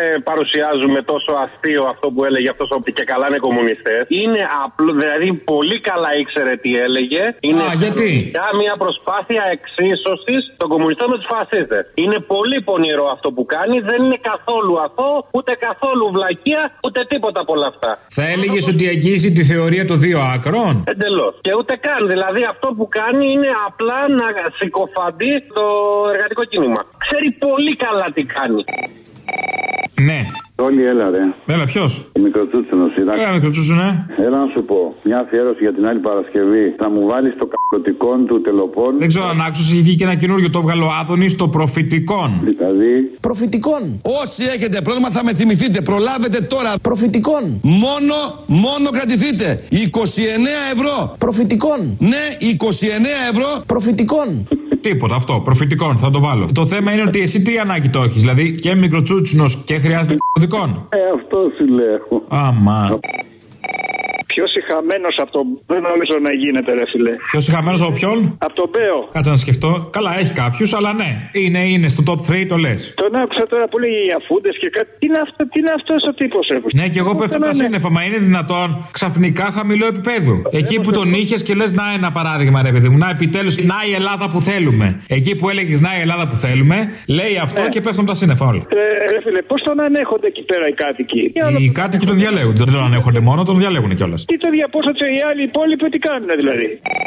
Speaker 20: παρουσιάζουμε τόσο αστείο αυτό που έλεγε αυτός ότι και καλά είναι κομμουνιστές. Είναι απλό, δηλαδή πολύ καλά ήξερε τι έλεγε. Είναι
Speaker 4: γιατί?
Speaker 20: Μια προσπάθεια εξίσωσης των κομμουνιστών με τους φασίστες. Είναι πολύ πονηρό αυτό που κάνει, δεν είναι καθόλου αθώο, ούτε καθόλου βλακεία, ούτε τίποτα από όλα αυτά.
Speaker 4: Θα έλεγες ότι αγγίζει τη θεωρία των δύο άκρων?
Speaker 20: Εντελώς. Και ούτε καν. Δηλαδή αυτό που κάνει είναι απλά να συκοφαντεί το εργατικό κίνημα. Ξέρει πολύ καλά τι κάνει.
Speaker 4: Ναι.
Speaker 21: Όλοι έλα ρε.
Speaker 4: Έλα, ποιος?
Speaker 21: Η Μικροτσούτσουνος.
Speaker 4: Έλα, Μικροτσούτσουνε.
Speaker 21: Έλα να σου πω. Μια αφιέρωση για την άλλη Παρασκευή. Θα μου βάλεις το κακοτικόν του Τελοπών.
Speaker 4: Δεν ξέρω αν άκουσες, έχει βγει και ένα καινούργιο, το βγάλω Άδωνης, το προφητικόν.
Speaker 21: Δηλαδή.
Speaker 7: Προφητικόν. Όσοι έχετε πρόβλημα θα με θυμηθείτε. Προλάβετε τώρα. Προφητικόν. Μόνο κρατηθείτε. 29 ευρώ. Προφητικόν. Ναι, 29 ευρώ. Προφητικόν.
Speaker 4: Τίποτα αυτό, προφητικών, θα το βάλω. Το θέμα είναι ότι εσύ τι ανάγκη το έχεις, δηλαδή και μικροτσούτσινος και χρειάζεται προφητικών.
Speaker 21: Αυτό σου λέω.
Speaker 4: Άμα.
Speaker 22: Ποιο ηχαμένος από τον δεν νομίζω να γίνεται, ρε φίλε.
Speaker 4: Ποιο ηχαμένος από ποιον?
Speaker 22: Από τον Μπέο.
Speaker 4: Κάτσε να σκεφτώ. Καλά, έχει κάποιους, αλλά ναι. Είναι στο top 3, το λες.
Speaker 22: Τον άκουσα τώρα που λέει για φούντες και κάτι. Τι είναι αυτός ο τύπος, ρε.
Speaker 4: Ναι, και εγώ πέφτω τα σύννεφα. Μα είναι δυνατόν ξαφνικά χαμηλό επίπεδο. Εκεί που τον είχες και λες, να ένα παράδειγμα, ρε παιδί μου. Να επιτέλους, να η Ελλάδα που θέλουμε. Εκεί που έλεγες να η Ελλάδα που θέλουμε, λέει αυτό και πέφτουν τα σύννεφα όλα.
Speaker 22: Ρε φίλε, πώς τον ανέχονται εκεί πέρα οι κάτοικοι?
Speaker 4: Οι κάτοικοι τον διαλέγουν. Δεν τον ανέχονται μόνο, τον διαλέγουν κιόλας.
Speaker 22: Τι το διαπόσατσε οι άλλοι υπόλοιποι, τι κάνουν δηλαδή?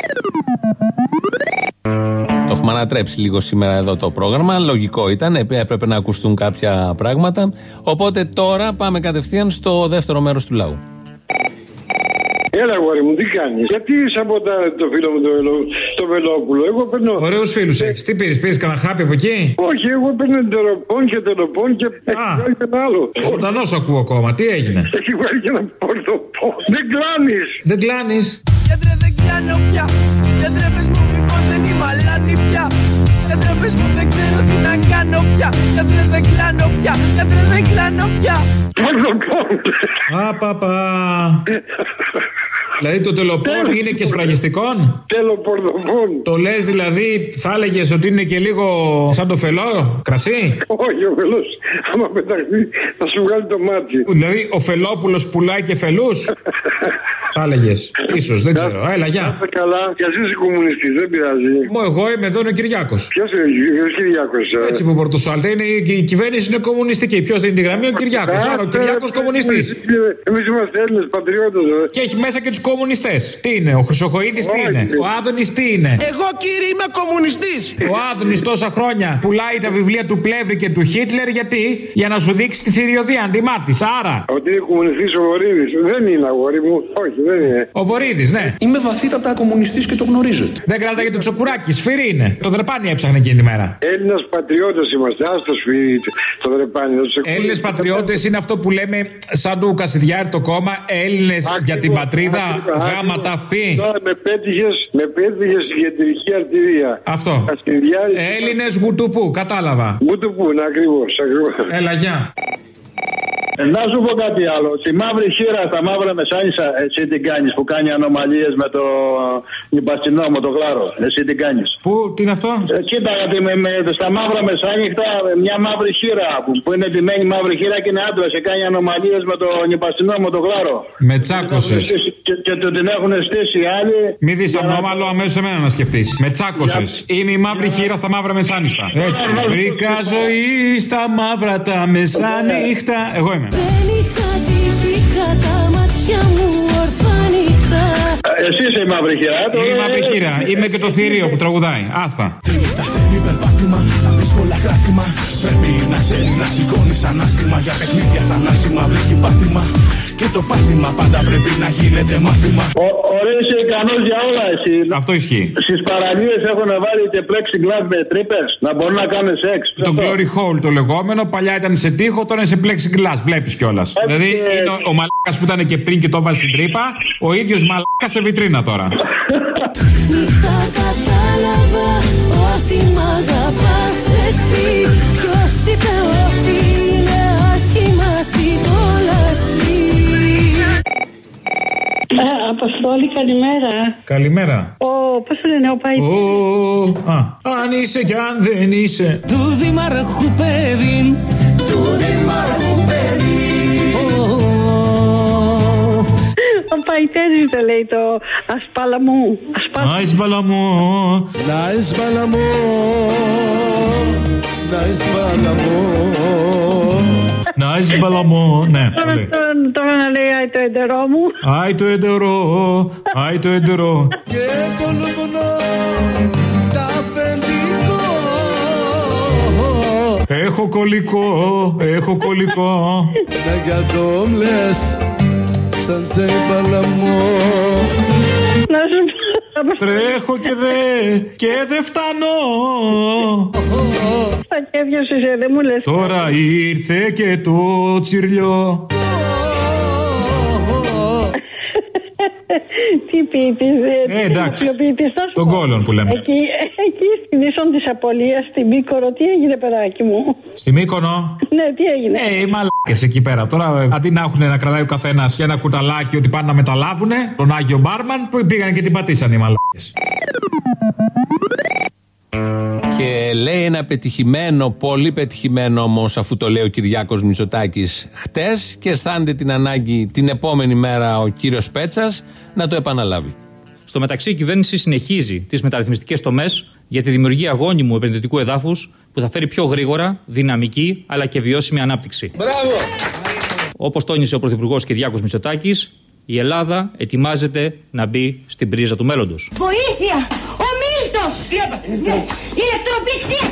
Speaker 3: Το έχουμε ανατρέψει λίγο σήμερα εδώ το πρόγραμμα. Λογικό ήταν, έπρεπε να ακουστούν κάποια πράγματα. Οπότε τώρα πάμε κατευθείαν στο δεύτερο μέρος του λαού.
Speaker 21: Έλα, αγόρι μου, τι κάνεις? Γιατί σαμποτάρε το φίλο μου το Βελόπουλο? Εγώ παίρνω.
Speaker 4: Ωραίους φίλους έχεις. Τι πήρες κανένα χάπι από εκεί?
Speaker 21: Όχι, εγώ παίρνω τελοπών και έχει βάλει και ένα άλλο.
Speaker 4: Ζωντανός ακούω ακόμα. Τι έγινε?
Speaker 21: Έχει βάλει και ένα πορτοπόν. Δεν κλάνεις.
Speaker 4: Δεν κλάνεις.
Speaker 23: Γιατρέ, δεν κλάνω πια. Γιατρέ, πες μου μήπως δεν είμαι αλάνη πια. Γιατρέ, πες μου δεν ξέρω τι να κάνω πια. Γιατρέ, δεν κλάνω πια. Γιατρέ, δεν κλάνω πια.
Speaker 4: Απαπα. Δηλαδή το τελοπών είναι και σφραγιστικών?
Speaker 21: Τελοπορδοπών.
Speaker 4: Το λες δηλαδή, θα έλεγες ότι είναι και λίγο σαν το φελό, κρασί?
Speaker 21: Όχι, ο φελός άμα πεταχθεί θα σου βγάλει το μάτι.
Speaker 4: Δηλαδή ο Φελόπουλος πουλάει και φελούς? Θα έλεγες, ίσως, δεν ξέρω. Έλα, γεια.
Speaker 21: Κάτσε καλά, κι ας είσαι κομμουνιστής, δεν πειράζει.
Speaker 4: Εγώ είμαι εδώ, είναι ο Κυριάκος.
Speaker 21: Ποιος είναι ο Κυριάκος?
Speaker 4: Έτσι που πορτοσάλτε είναι, η κυβέρνηση είναι κομμουνιστική. Ποιος δίνει τη γραμμή? Ο Κυριάκος. Άρα ο Κυριάκος κομμουνιστής.
Speaker 21: Εμείς είμαστε Έλληνες πατριώτες.
Speaker 4: Και έχει μέσα και τους κομμουνιστές. Τι είναι, ο Χρυσοχοΐδης τι είναι, ο Άδωνης τι είναι?
Speaker 1: Εγώ, κύριε, είμαι κομμουνιστής.
Speaker 4: Ο Άδωνης τόσα χρόνια πουλάει τα βιβλία του Πλεύρη και του Χίτλερ γιατί? Για να σου δείξει τη θηριωδία, αν τη μάθεις. Άρα.
Speaker 21: Ότι είναι κομμουνιστής ο Βορύδης. Δεν είναι, αγόρι μου. Όχι, δεν είναι.
Speaker 4: Ο Βορύδης, ναι.
Speaker 24: Είμαι βαθύτατα κομμουνιστής και το γνωρίζετε.
Speaker 4: Δεν κράταγε το τσοκουράκι, σφυρί είναι. Το Δρεπάνι έψαχνε εκείνη τη μέρα.
Speaker 21: Έλληνας πατριώτες είμαστε. Ας το σφυρί, το Δρεπάνι.
Speaker 4: Έλληνες πατριώτες είναι αυτό που λέμε σαν του Κασιδιάρη το κόμμα. Έλληνες για την πατρίδα, γάμα ταυπή.
Speaker 21: Με πέτυχες στην κεντρική αρτηρία.
Speaker 4: Αυτό. Έλληνες γουτουπού, κατάλαβα.
Speaker 21: Γουτουπού, ακριβώς.
Speaker 4: Έλα, γεια.
Speaker 25: Να σου πω κάτι άλλο. Στη μαύρη χείρα, στα μαύρα μεσάνυχτα, εσύ την κάνεις που κάνει ανομαλίες με το νυπαστινό, με το γλάρο. Εσύ την κάνεις.
Speaker 4: Πού, τι είναι αυτό?
Speaker 25: Κοίτα, στα μαύρα μεσάνυχτα, μια μαύρη χείρα που είναι ντυμένη μαύρη χείρα και είναι άντρα και κάνει ανομαλίες με το νυπαστινό, με το γλάρο.
Speaker 4: Με τσάκωσες.
Speaker 25: Και την έχουν στήσει οι άλλοι.
Speaker 4: Μη δεις ανώμαλο, αμέσως εμένα να σκεφτείς. Με τσάκωσες. Είμαι η μαύρη χείρα στα μαύρα μεσάνυχτα. Έτσι. Βρήκα ζωή στα μαύρα τα μεσάνυχτα. Εγώ είμαι.
Speaker 23: Δεν είχα τύχηκα τα μάτια μου ορφάνυχτα.
Speaker 25: Εσύ είσαι η μαύρη χείρα.
Speaker 4: Είμαι η μαύρη χείρα. Είμαι και το θηρίο που τραγουδάει. Άστα.
Speaker 26: Θέλει περπάτημα, σαν δύσκολα κράτημα. Πρέπει να ξέρεις να σηκώνεις ανάστημα. Για παιχνίδια θανάσιμα βρίσκει πάτημα. Και το πάτημα πάντα πρέπει να γίνεται μάθημα.
Speaker 25: Ωραία, είσαι ικανός για όλα εσύ.
Speaker 4: Αυτό ισχύει.
Speaker 25: Στις παραλίες έχουν βάλει και plexiglass με τρύπες να μπορούν να κάνουν σεξ.
Speaker 4: Το glory hole το λεγόμενο, παλιά ήταν σε τοίχο, τώρα είναι σε plexiglass. Βλέπεις κιόλας. Δηλαδή είναι ο μαλάκας που ήταν και πριν και το βάζει στην τρύπα, ο ίδιος μαλάκας σε βιτρίνα τώρα.
Speaker 23: Νύχτα κατάλαβα ότι μ' αγαπάς εσύ. Ποιος είπε ότι είναι άσχημα στην κόλαση?
Speaker 27: Αποστόλη, καλημέρα.
Speaker 4: Καλημέρα.
Speaker 27: Πώς το λένε, ο Παϊτής.
Speaker 4: Αν είσαι κι αν δεν είσαι.
Speaker 23: Του Δημάρχου παιδί. Του Δημάρχου παιδί.
Speaker 27: παϊτέζι το λέει το ασπάλαμου.
Speaker 2: Ασπάλαμου. Ασπάλαμου. Nice μπαλαμό, ναι.
Speaker 27: Τώρα να λέει άι το εντερό μου.
Speaker 2: Άι το εντερό, άι το εντερό.
Speaker 26: Και το λουγνό τα πεντικό.
Speaker 2: Έχω κολλικό, έχω κολλικό.
Speaker 26: Να κατόμλες σαν τσέι μπαλαμό.
Speaker 27: Να σου πω.
Speaker 2: Τρέχω και δεν φτάνω.
Speaker 27: Στα κέφια σου είσαι, δεν μου λες.
Speaker 2: Τώρα ήρθε και το τσιρλιό.
Speaker 27: Τι ποιητής,
Speaker 2: εντάξει, τον κόλον που λέμε.
Speaker 27: Εκεί στην ίσον της Απολίας, στην Μύκονο, τι έγινε παιδάκι μου?
Speaker 2: Στη Μύκονο?
Speaker 27: Ναι, τι έγινε?
Speaker 2: Οι μαλάκες εκεί πέρα. Τώρα αντί να έχουν να κρατάει ο καθένας και ένα κουταλάκι ότι πάνε να μεταλάβουνε τον Άγιο Μπάρμαν, που πήγανε και την πατήσανε οι μαλάκες.
Speaker 3: Και λέει ένα πετυχημένο, πολύ πετυχημένο όμως, αφού το λέει ο Κυριάκος Μητσοτάκης χτες, και αισθάνεται την ανάγκη την επόμενη μέρα ο κύριος Πέτσας να το επαναλάβει.
Speaker 4: Στο μεταξύ, η κυβέρνηση συνεχίζει τις μεταρρυθμιστικές τομές για τη δημιουργία αγώνιμου επενδυτικού εδάφους που θα φέρει πιο γρήγορα, δυναμική αλλά και βιώσιμη ανάπτυξη.
Speaker 26: Μπράβο!
Speaker 4: Όπως τόνισε ο Πρωθυπουργός Κυριάκος Μητσοτάκης, η Ελλάδα ετοιμάζεται να μπει στην πρίζα του μέλλοντος.
Speaker 5: Βοήθεια! Ο Μίλτος! Τι έπαθε? Ηλεκτροπληξία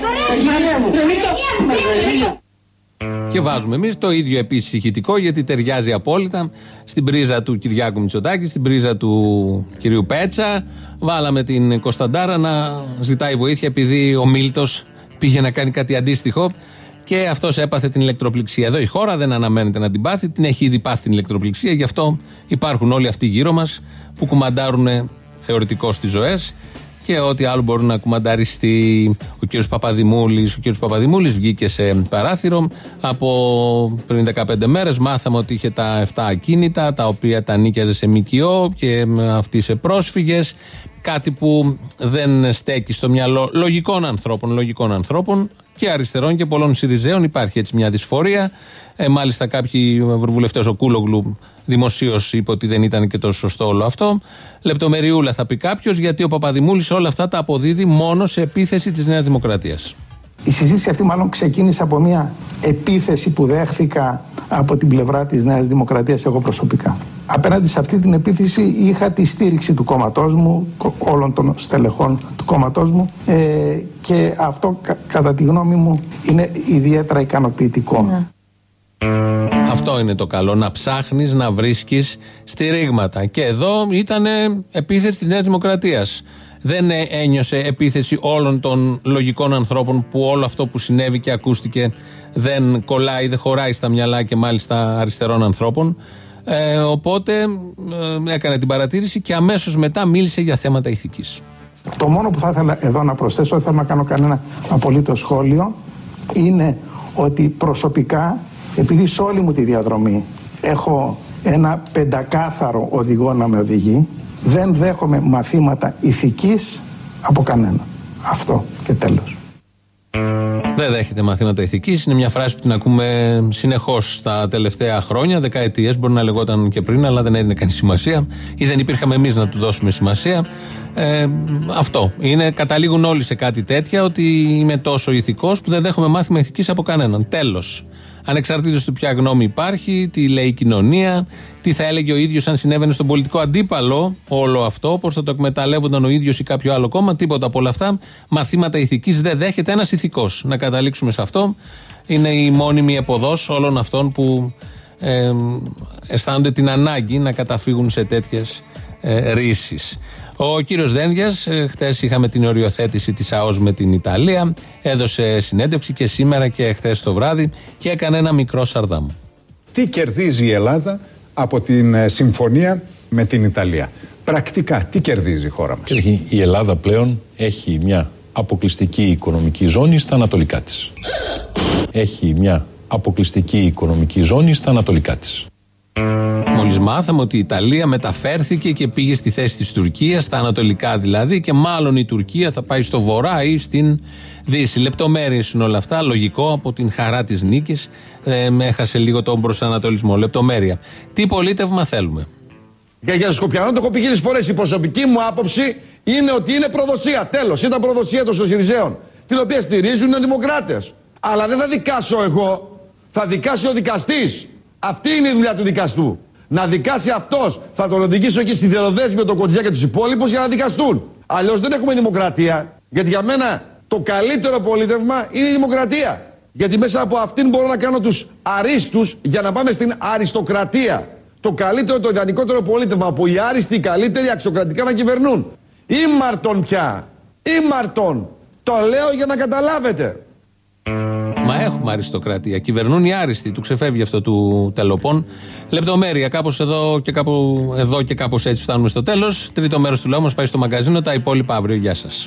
Speaker 5: τώρα!
Speaker 3: Και βάζουμε εμείς το ίδιο επίσης ηχητικό, γιατί ταιριάζει απόλυτα στην πρίζα του Κυριάκου Μητσοτάκη, στην πρίζα του κυρίου Πέτσα. Βάλαμε την Κωνσταντάρα να ζητάει βοήθεια επειδή ο Μίλτος πήγε να κάνει κάτι αντίστοιχο και αυτός έπαθε την ηλεκτροπληξία. Εδώ η χώρα δεν αναμένεται να την πάθει, την έχει ήδη πάθει την ηλεκτροπληξία, γι' αυτό υπάρχουν όλοι αυτοί γύρω μας που κουμαντάρουν θεωρητικώς τις ζωές και ό,τι άλλο μπορούν να κουμανταριστεί. Ο κύριος Παπαδημούλης βγήκε σε παράθυρο. Από πριν 15 μέρες μάθαμε ότι είχε τα 7 ακίνητα, τα οποία τα νίκιαζε σε ΜΚΟ και αυτοί σε πρόσφυγες. Κάτι που δεν στέκει στο μυαλό λογικών ανθρώπων και αριστερών και πολλών Συριζέων. Υπάρχει έτσι μια δυσφορία. Μάλιστα κάποιοι ευρωβουλευτές, ο Κούλογλου δημοσίως είπε ότι δεν ήταν και τόσο σωστό όλο αυτό. Λεπτομεριούλα θα πει κάποιος, γιατί ο Παπαδημούλης όλα αυτά τα αποδίδει μόνο σε επίθεση της Νέας Δημοκρατίας.
Speaker 8: Η συζήτηση αυτή μάλλον ξεκίνησε από μια επίθεση που δέχθηκα από την πλευρά της Νέας Δημοκρατίας εγώ προσωπικά. Απέναντι σε αυτή την επίθεση είχα τη στήριξη του κόμματός μου, όλων των στελεχών του κόμματός μου και αυτό κατά τη γνώμη μου είναι ιδιαίτερα ικανοποιητικό. Ναι.
Speaker 3: Αυτό είναι το καλό, να ψάχνεις, να βρίσκεις στηρίγματα. Και εδώ ήταν επίθεση της Νέας Δημοκρατίας. Δεν ένιωσε επίθεση όλων των λογικών ανθρώπων που όλο αυτό που συνέβη και ακούστηκε δεν κολλάει, δεν χωράει στα μυαλά και μάλιστα αριστερών ανθρώπων. Οπότε έκανε την παρατήρηση και αμέσως μετά μίλησε για θέματα ηθικής.
Speaker 8: Το μόνο που θα ήθελα εδώ να προσθέσω, δεν θέλω να κάνω κανένα απολύτως σχόλιο, είναι ότι προσωπικά, επειδή σε όλη μου τη διαδρομή έχω ένα πεντακάθαρο οδηγό να με οδηγεί, δεν δέχομαι μαθήματα ηθικής από κανένα. Αυτό και τέλος.
Speaker 3: Δεν δέχεται μαθήματα ηθικής. Είναι μια φράση που την ακούμε συνεχώς τα τελευταία χρόνια, δεκαετίες. Μπορεί να λεγόταν και πριν, αλλά δεν έδινε κανεί σημασία ή δεν υπήρχαμε εμείς να του δώσουμε σημασία. Αυτό είναι. Καταλήγουν όλοι σε κάτι τέτοια, ότι είμαι τόσο ηθικός που δεν δέχομαι μάθημα ηθικής από κανέναν. Τέλος. Ανεξαρτήτως του ποια γνώμη υπάρχει, τι λέει η κοινωνία, τι θα έλεγε ο ίδιος αν συνέβαινε στον πολιτικό αντίπαλο όλο αυτό, πώς θα το εκμεταλλεύονταν ο ίδιος ή κάποιο άλλο κόμμα, τίποτα από όλα αυτά. Μαθήματα ηθικής δεν δέχεται ένας ηθικός. Να καταλήξουμε σε αυτό. Είναι η μόνιμη επωδός όλων αυτών που αισθάνονται την ανάγκη να καταφύγουν σε τέτοιες ρίσεις. Ο κύριος Δένδιας, χθες είχαμε την οριοθέτηση της ΑΟΣ με την Ιταλία, έδωσε συνέντευξη και σήμερα και χθες το βράδυ και έκανε ένα μικρό σαρδάμ.
Speaker 9: Τι κερδίζει η Ελλάδα από την συμφωνία με την Ιταλία? Πρακτικά, τι κερδίζει η χώρα μας?
Speaker 10: Η Ελλάδα πλέον έχει μια αποκλειστική οικονομική ζώνη στα ανατολικά της. Έχει μια αποκλειστική οικονομική ζώνη στα ανατολικά της.
Speaker 3: Μόλις μάθαμε ότι η Ιταλία μεταφέρθηκε και πήγε στη θέση της Τουρκίας, στα ανατολικά δηλαδή, και μάλλον η Τουρκία θα πάει στο βορρά ή στην δύση. Λεπτομέρειες είναι όλα αυτά, λογικό, από την χαρά της νίκης. Έχασε λίγο τον προσανατολισμό. Λεπτομέρεια. Τι πολίτευμα θέλουμε?
Speaker 7: Και για τους Σκοπιανών, το έχω πει 1000 φορές, η προσωπική μου άποψη είναι ότι είναι προδοσία. Τέλος, ήταν προδοσία των Σοσιαλιστών, την οποία στηρίζουν οι δημοκράτες. Αλλά δεν θα δικάσω εγώ, θα δικάσει ο δικαστής. Αυτή είναι η δουλειά του δικαστού. Να δικάσει αυτός. Θα τον οδηγήσω εκεί στη Δεροδέσμη με τον Κοντζιά και τους υπόλοιπους για να δικαστούν. Αλλιώς δεν έχουμε δημοκρατία. Γιατί για μένα το καλύτερο πολίτευμα είναι η δημοκρατία. Γιατί μέσα από αυτήν μπορώ να κάνω τους αρίστους για να πάμε στην αριστοκρατία. Το καλύτερο, το ιδανικότερο πολίτευμα από οι άριστοι, οι καλύτεροι αξιοκρατικά να κυβερνούν. Ήμαρτον πια. Ήμαρτον. Το λέω για να καταλάβετε.
Speaker 3: Μα έχουμε αριστοκρατία. Κυβερνούν οι άριστοι. Του ξεφεύγει αυτό του τελοπών. Λεπτομέρεια. Κάπως εδώ και κάπως έτσι φτάνουμε στο τέλος. Τρίτο μέρος του λαού μας πάει στο μαγκαζίνο. Τα υπόλοιπα αύριο. Γεια σας.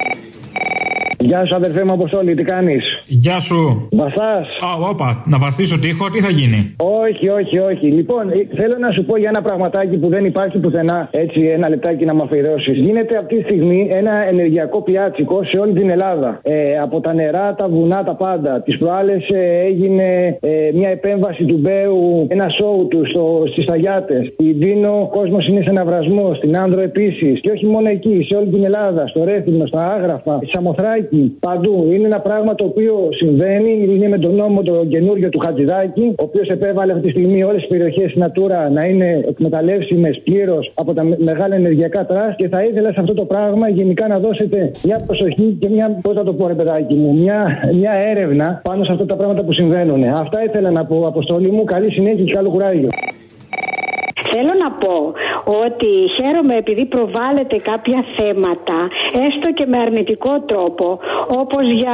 Speaker 18: Γεια σου, αδερφέ μου, Αποστόλη, τι κάνεις?
Speaker 2: Γεια σου.
Speaker 18: Βαστάς?
Speaker 2: Όπα, να βαστήσω τείχο, τι θα γίνει?
Speaker 18: Όχι. Λοιπόν, θέλω να σου πω για ένα πραγματάκι που δεν υπάρχει πουθενά. Έτσι, ένα λεπτάκι να μου αφιερώσεις. Γίνεται αυτή τη στιγμή ένα ενεργειακό πιάτσικο σε όλη την Ελλάδα. Από τα νερά, τα βουνά, τα πάντα. Τις προάλλες έγινε μια επέμβαση του Μπέου, ένα σόου του στις Αγιάτες. Στην Δίνο, ο κόσμος είναι σε αναβρασμό. Στην Άνδρο επίσης. Και όχι μόνο εκεί, σε όλη την Ελλάδα. Στο Ρέθυμνο, στα Άγραφα, στη Σαμοθράκη. Παντού. Είναι ένα πράγμα το οποίο συμβαίνει. Είναι με τον νόμο το καινούριο του Χατζηδάκη, ο οποίος επέβαλε αυτή τη στιγμή όλες τις περιοχές Natura να είναι εκμεταλλεύσιμες πλήρως από τα μεγάλα ενεργειακά τρας. Και θα ήθελα σε αυτό το πράγμα γενικά να δώσετε μια προσοχή και μια, πώς θα το πω, ρε παιδάκι μου, μια έρευνα πάνω σε αυτά τα πράγματα που συμβαίνουν. Αυτά ήθελα να πω, Αποστόλη μου. Καλή συνέχεια και καλό κουράγιο.
Speaker 6: Θέλω να πω ότι χαίρομαι επειδή προβάλλετε κάποια θέματα, έστω και με αρνητικό τρόπο, όπως για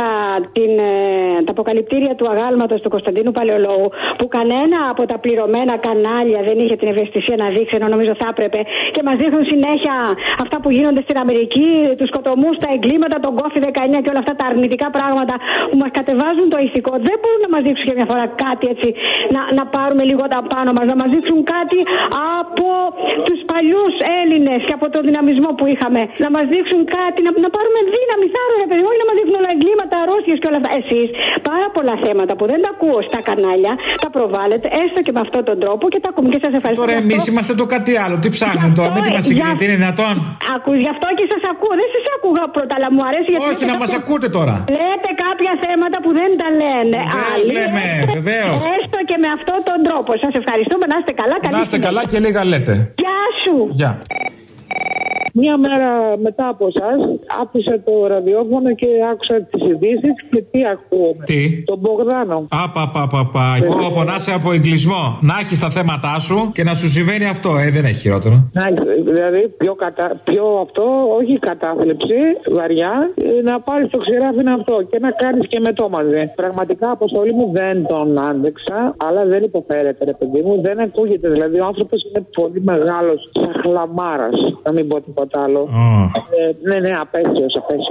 Speaker 6: τα αποκαλυπτήρια του αγάλματος του Κωνσταντίνου Παλαιολόγου, που κανένα από τα πληρωμένα κανάλια δεν είχε την ευαισθησία να δείξει, ενώ νομίζω θα έπρεπε, και μας δείχνουν συνέχεια αυτά που γίνονται στην Αμερική, τους σκοτωμούς, τα εγκλήματα, τον COVID-19 και όλα αυτά τα αρνητικά πράγματα που μας κατεβάζουν το ηθικό. Δεν μπορούν να μας δείξουν και μια φορά κάτι έτσι, να πάρουμε λίγο τα πάνω μας, να μας δείξουν κάτι από τους παλιούς Έλληνες και από τον δυναμισμό που είχαμε. Να μας δείξουν κάτι, να πάρουμε δύναμη, θάρρο, ρε παιδί, όχι να μας δείχνουν όλα εγκλήματα, αρρώστιες και όλα αυτά. Εσείς πάρα πολλά θέματα που δεν τα ακούω στα κανάλια, τα προβάλλετε έστω και με αυτόν τον τρόπο και τα ακούμε και σας ευχαριστώ.
Speaker 2: Τώρα εμείς είμαστε το κάτι άλλο. Τι ψάχνουμε τώρα, μην μας συγκρίνετε, είναι δυνατόν?
Speaker 6: Γι' αυτό και σας ακούω. Δεν σας άκουγα πρώτα, αλλά μου αρέσει γιατί.
Speaker 2: Όχι, να μας ακούτε τώρα.
Speaker 6: Λέτε κάποια θέματα που δεν τα λένε.
Speaker 2: Άλλοι λέμε, βεβαίως.
Speaker 6: Έστω και με αυτόν τον τρόπο. Σας ευχαριστούμε, να είστε καλά.
Speaker 2: Να είστε καλά και λίγα λέτε.
Speaker 6: Γεια σου.
Speaker 2: Γεια.
Speaker 11: Μία μέρα μετά από εσάς άκουσα το ραδιόφωνο και άκουσα τις ειδήσεις και τι ακούω?
Speaker 2: Τι?
Speaker 11: Τον Μπογδάνο.
Speaker 2: Εγώ πονάσαι από εγκλισμό. Να έχεις τα θέματά σου και να σου συμβαίνει αυτό. Δεν έχει χειρότερο.
Speaker 11: Δηλαδή πιο αυτό, όχι κατάθλιψη, βαριά, να πάρεις το ξηράφι αυτό και να κάνεις και με το μαζί. Πραγματικά, Αποστολή μου, δεν τον άντεξα, αλλά δεν υποφέρεται, ρε παιδί μου. Δεν ακούγεται. Δηλαδή, ο άνθρωπος είναι πολύ μεγάλος, σαν χλαμάρας, να μην πω τίποτα άλλο. Ναι, απέσιος.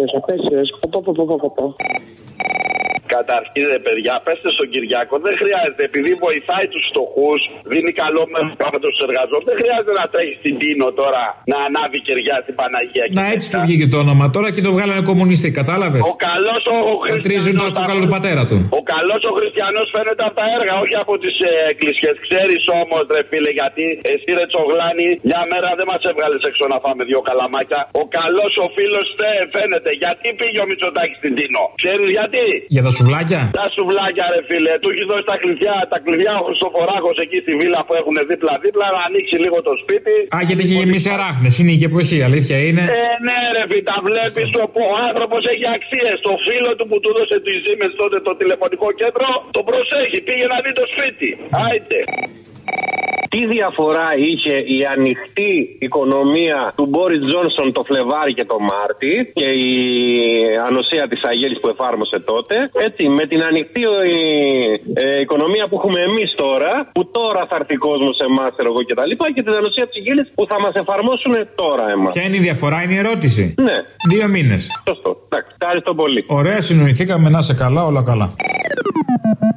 Speaker 12: Καταρχήν, παιδιά, πέστε στον Κυριάκο, δεν χρειάζεται, επειδή βοηθάει τους φτωχούς, δίνει καλό μέσο στους εργαζόμενους, δεν χρειάζεται να τρέχει στην Τίνο τώρα να ανάβει κεριά στην Παναγία.
Speaker 2: Να, έτσι του βγήκε το όνομα τώρα και το βγάλανε κομμουνιστή, κατάλαβες?
Speaker 12: Ο καλός ο χριστιανός.
Speaker 2: Το καλό του πατέρα του.
Speaker 12: Ο καλός ο χριστιανός φαίνεται από τα έργα, όχι από τις εκκλησίες. Ξέρεις όμως, ρε φίλε, γιατί εσύ, ρε Τσογλάνη, μια μέρα δεν μας έβγαλες έξω να φάμε δύο καλαμάκια. Ο καλός ο φίλος φαίνεται. Γιατί πήγε ο Μητσοτάκης στην Τίνο? Ξέρεις γιατί?
Speaker 2: Για τα σουβλάκια.
Speaker 12: Τα σουβλάκια, ρε φίλε. Του έχει δώσει τα κλειδιά ο Χριστοφοράκος εκεί στη βίλα που έχουν δίπλα-δίπλα να ανοίξει λίγο το σπίτι.
Speaker 2: Γιατί έχει γεμίσει αράχνες. Είναι και ποεσία, αλήθεια είναι.
Speaker 12: Ναι, ρε φίλε, τα βλέπεις. Ο άνθρωπος έχει αξίες. Το φίλο του που του έδωσε τις Siemens τότε το τηλεφωνικό κέντρο τον προσέχει. Πήγε να δει το σπίτι. Άιτε.
Speaker 20: Τι διαφορά είχε η ανοιχτή οικονομία του Μπόρις Τζόνσον το Φλεβάρι και το Μάρτι και η ανοσία της Αγέλης που εφάρμοσε τότε, έτσι, με την ανοιχτή οικονομία που έχουμε εμείς τώρα, που τώρα θα έρθει κόσμο σε εμάς και τα λοιπά, και την ανοσία της Αγέλης που θα μας εφαρμόσουν τώρα εμάς.
Speaker 2: Ποια είναι η διαφορά, είναι η ερώτηση.
Speaker 20: Ναι.
Speaker 2: 2 μήνες.
Speaker 20: Σωστό. Εντάξει, ευχαριστώ πολύ.
Speaker 2: Ωραία, συνοηθήκαμε, να είσαι καλά, όλα καλά.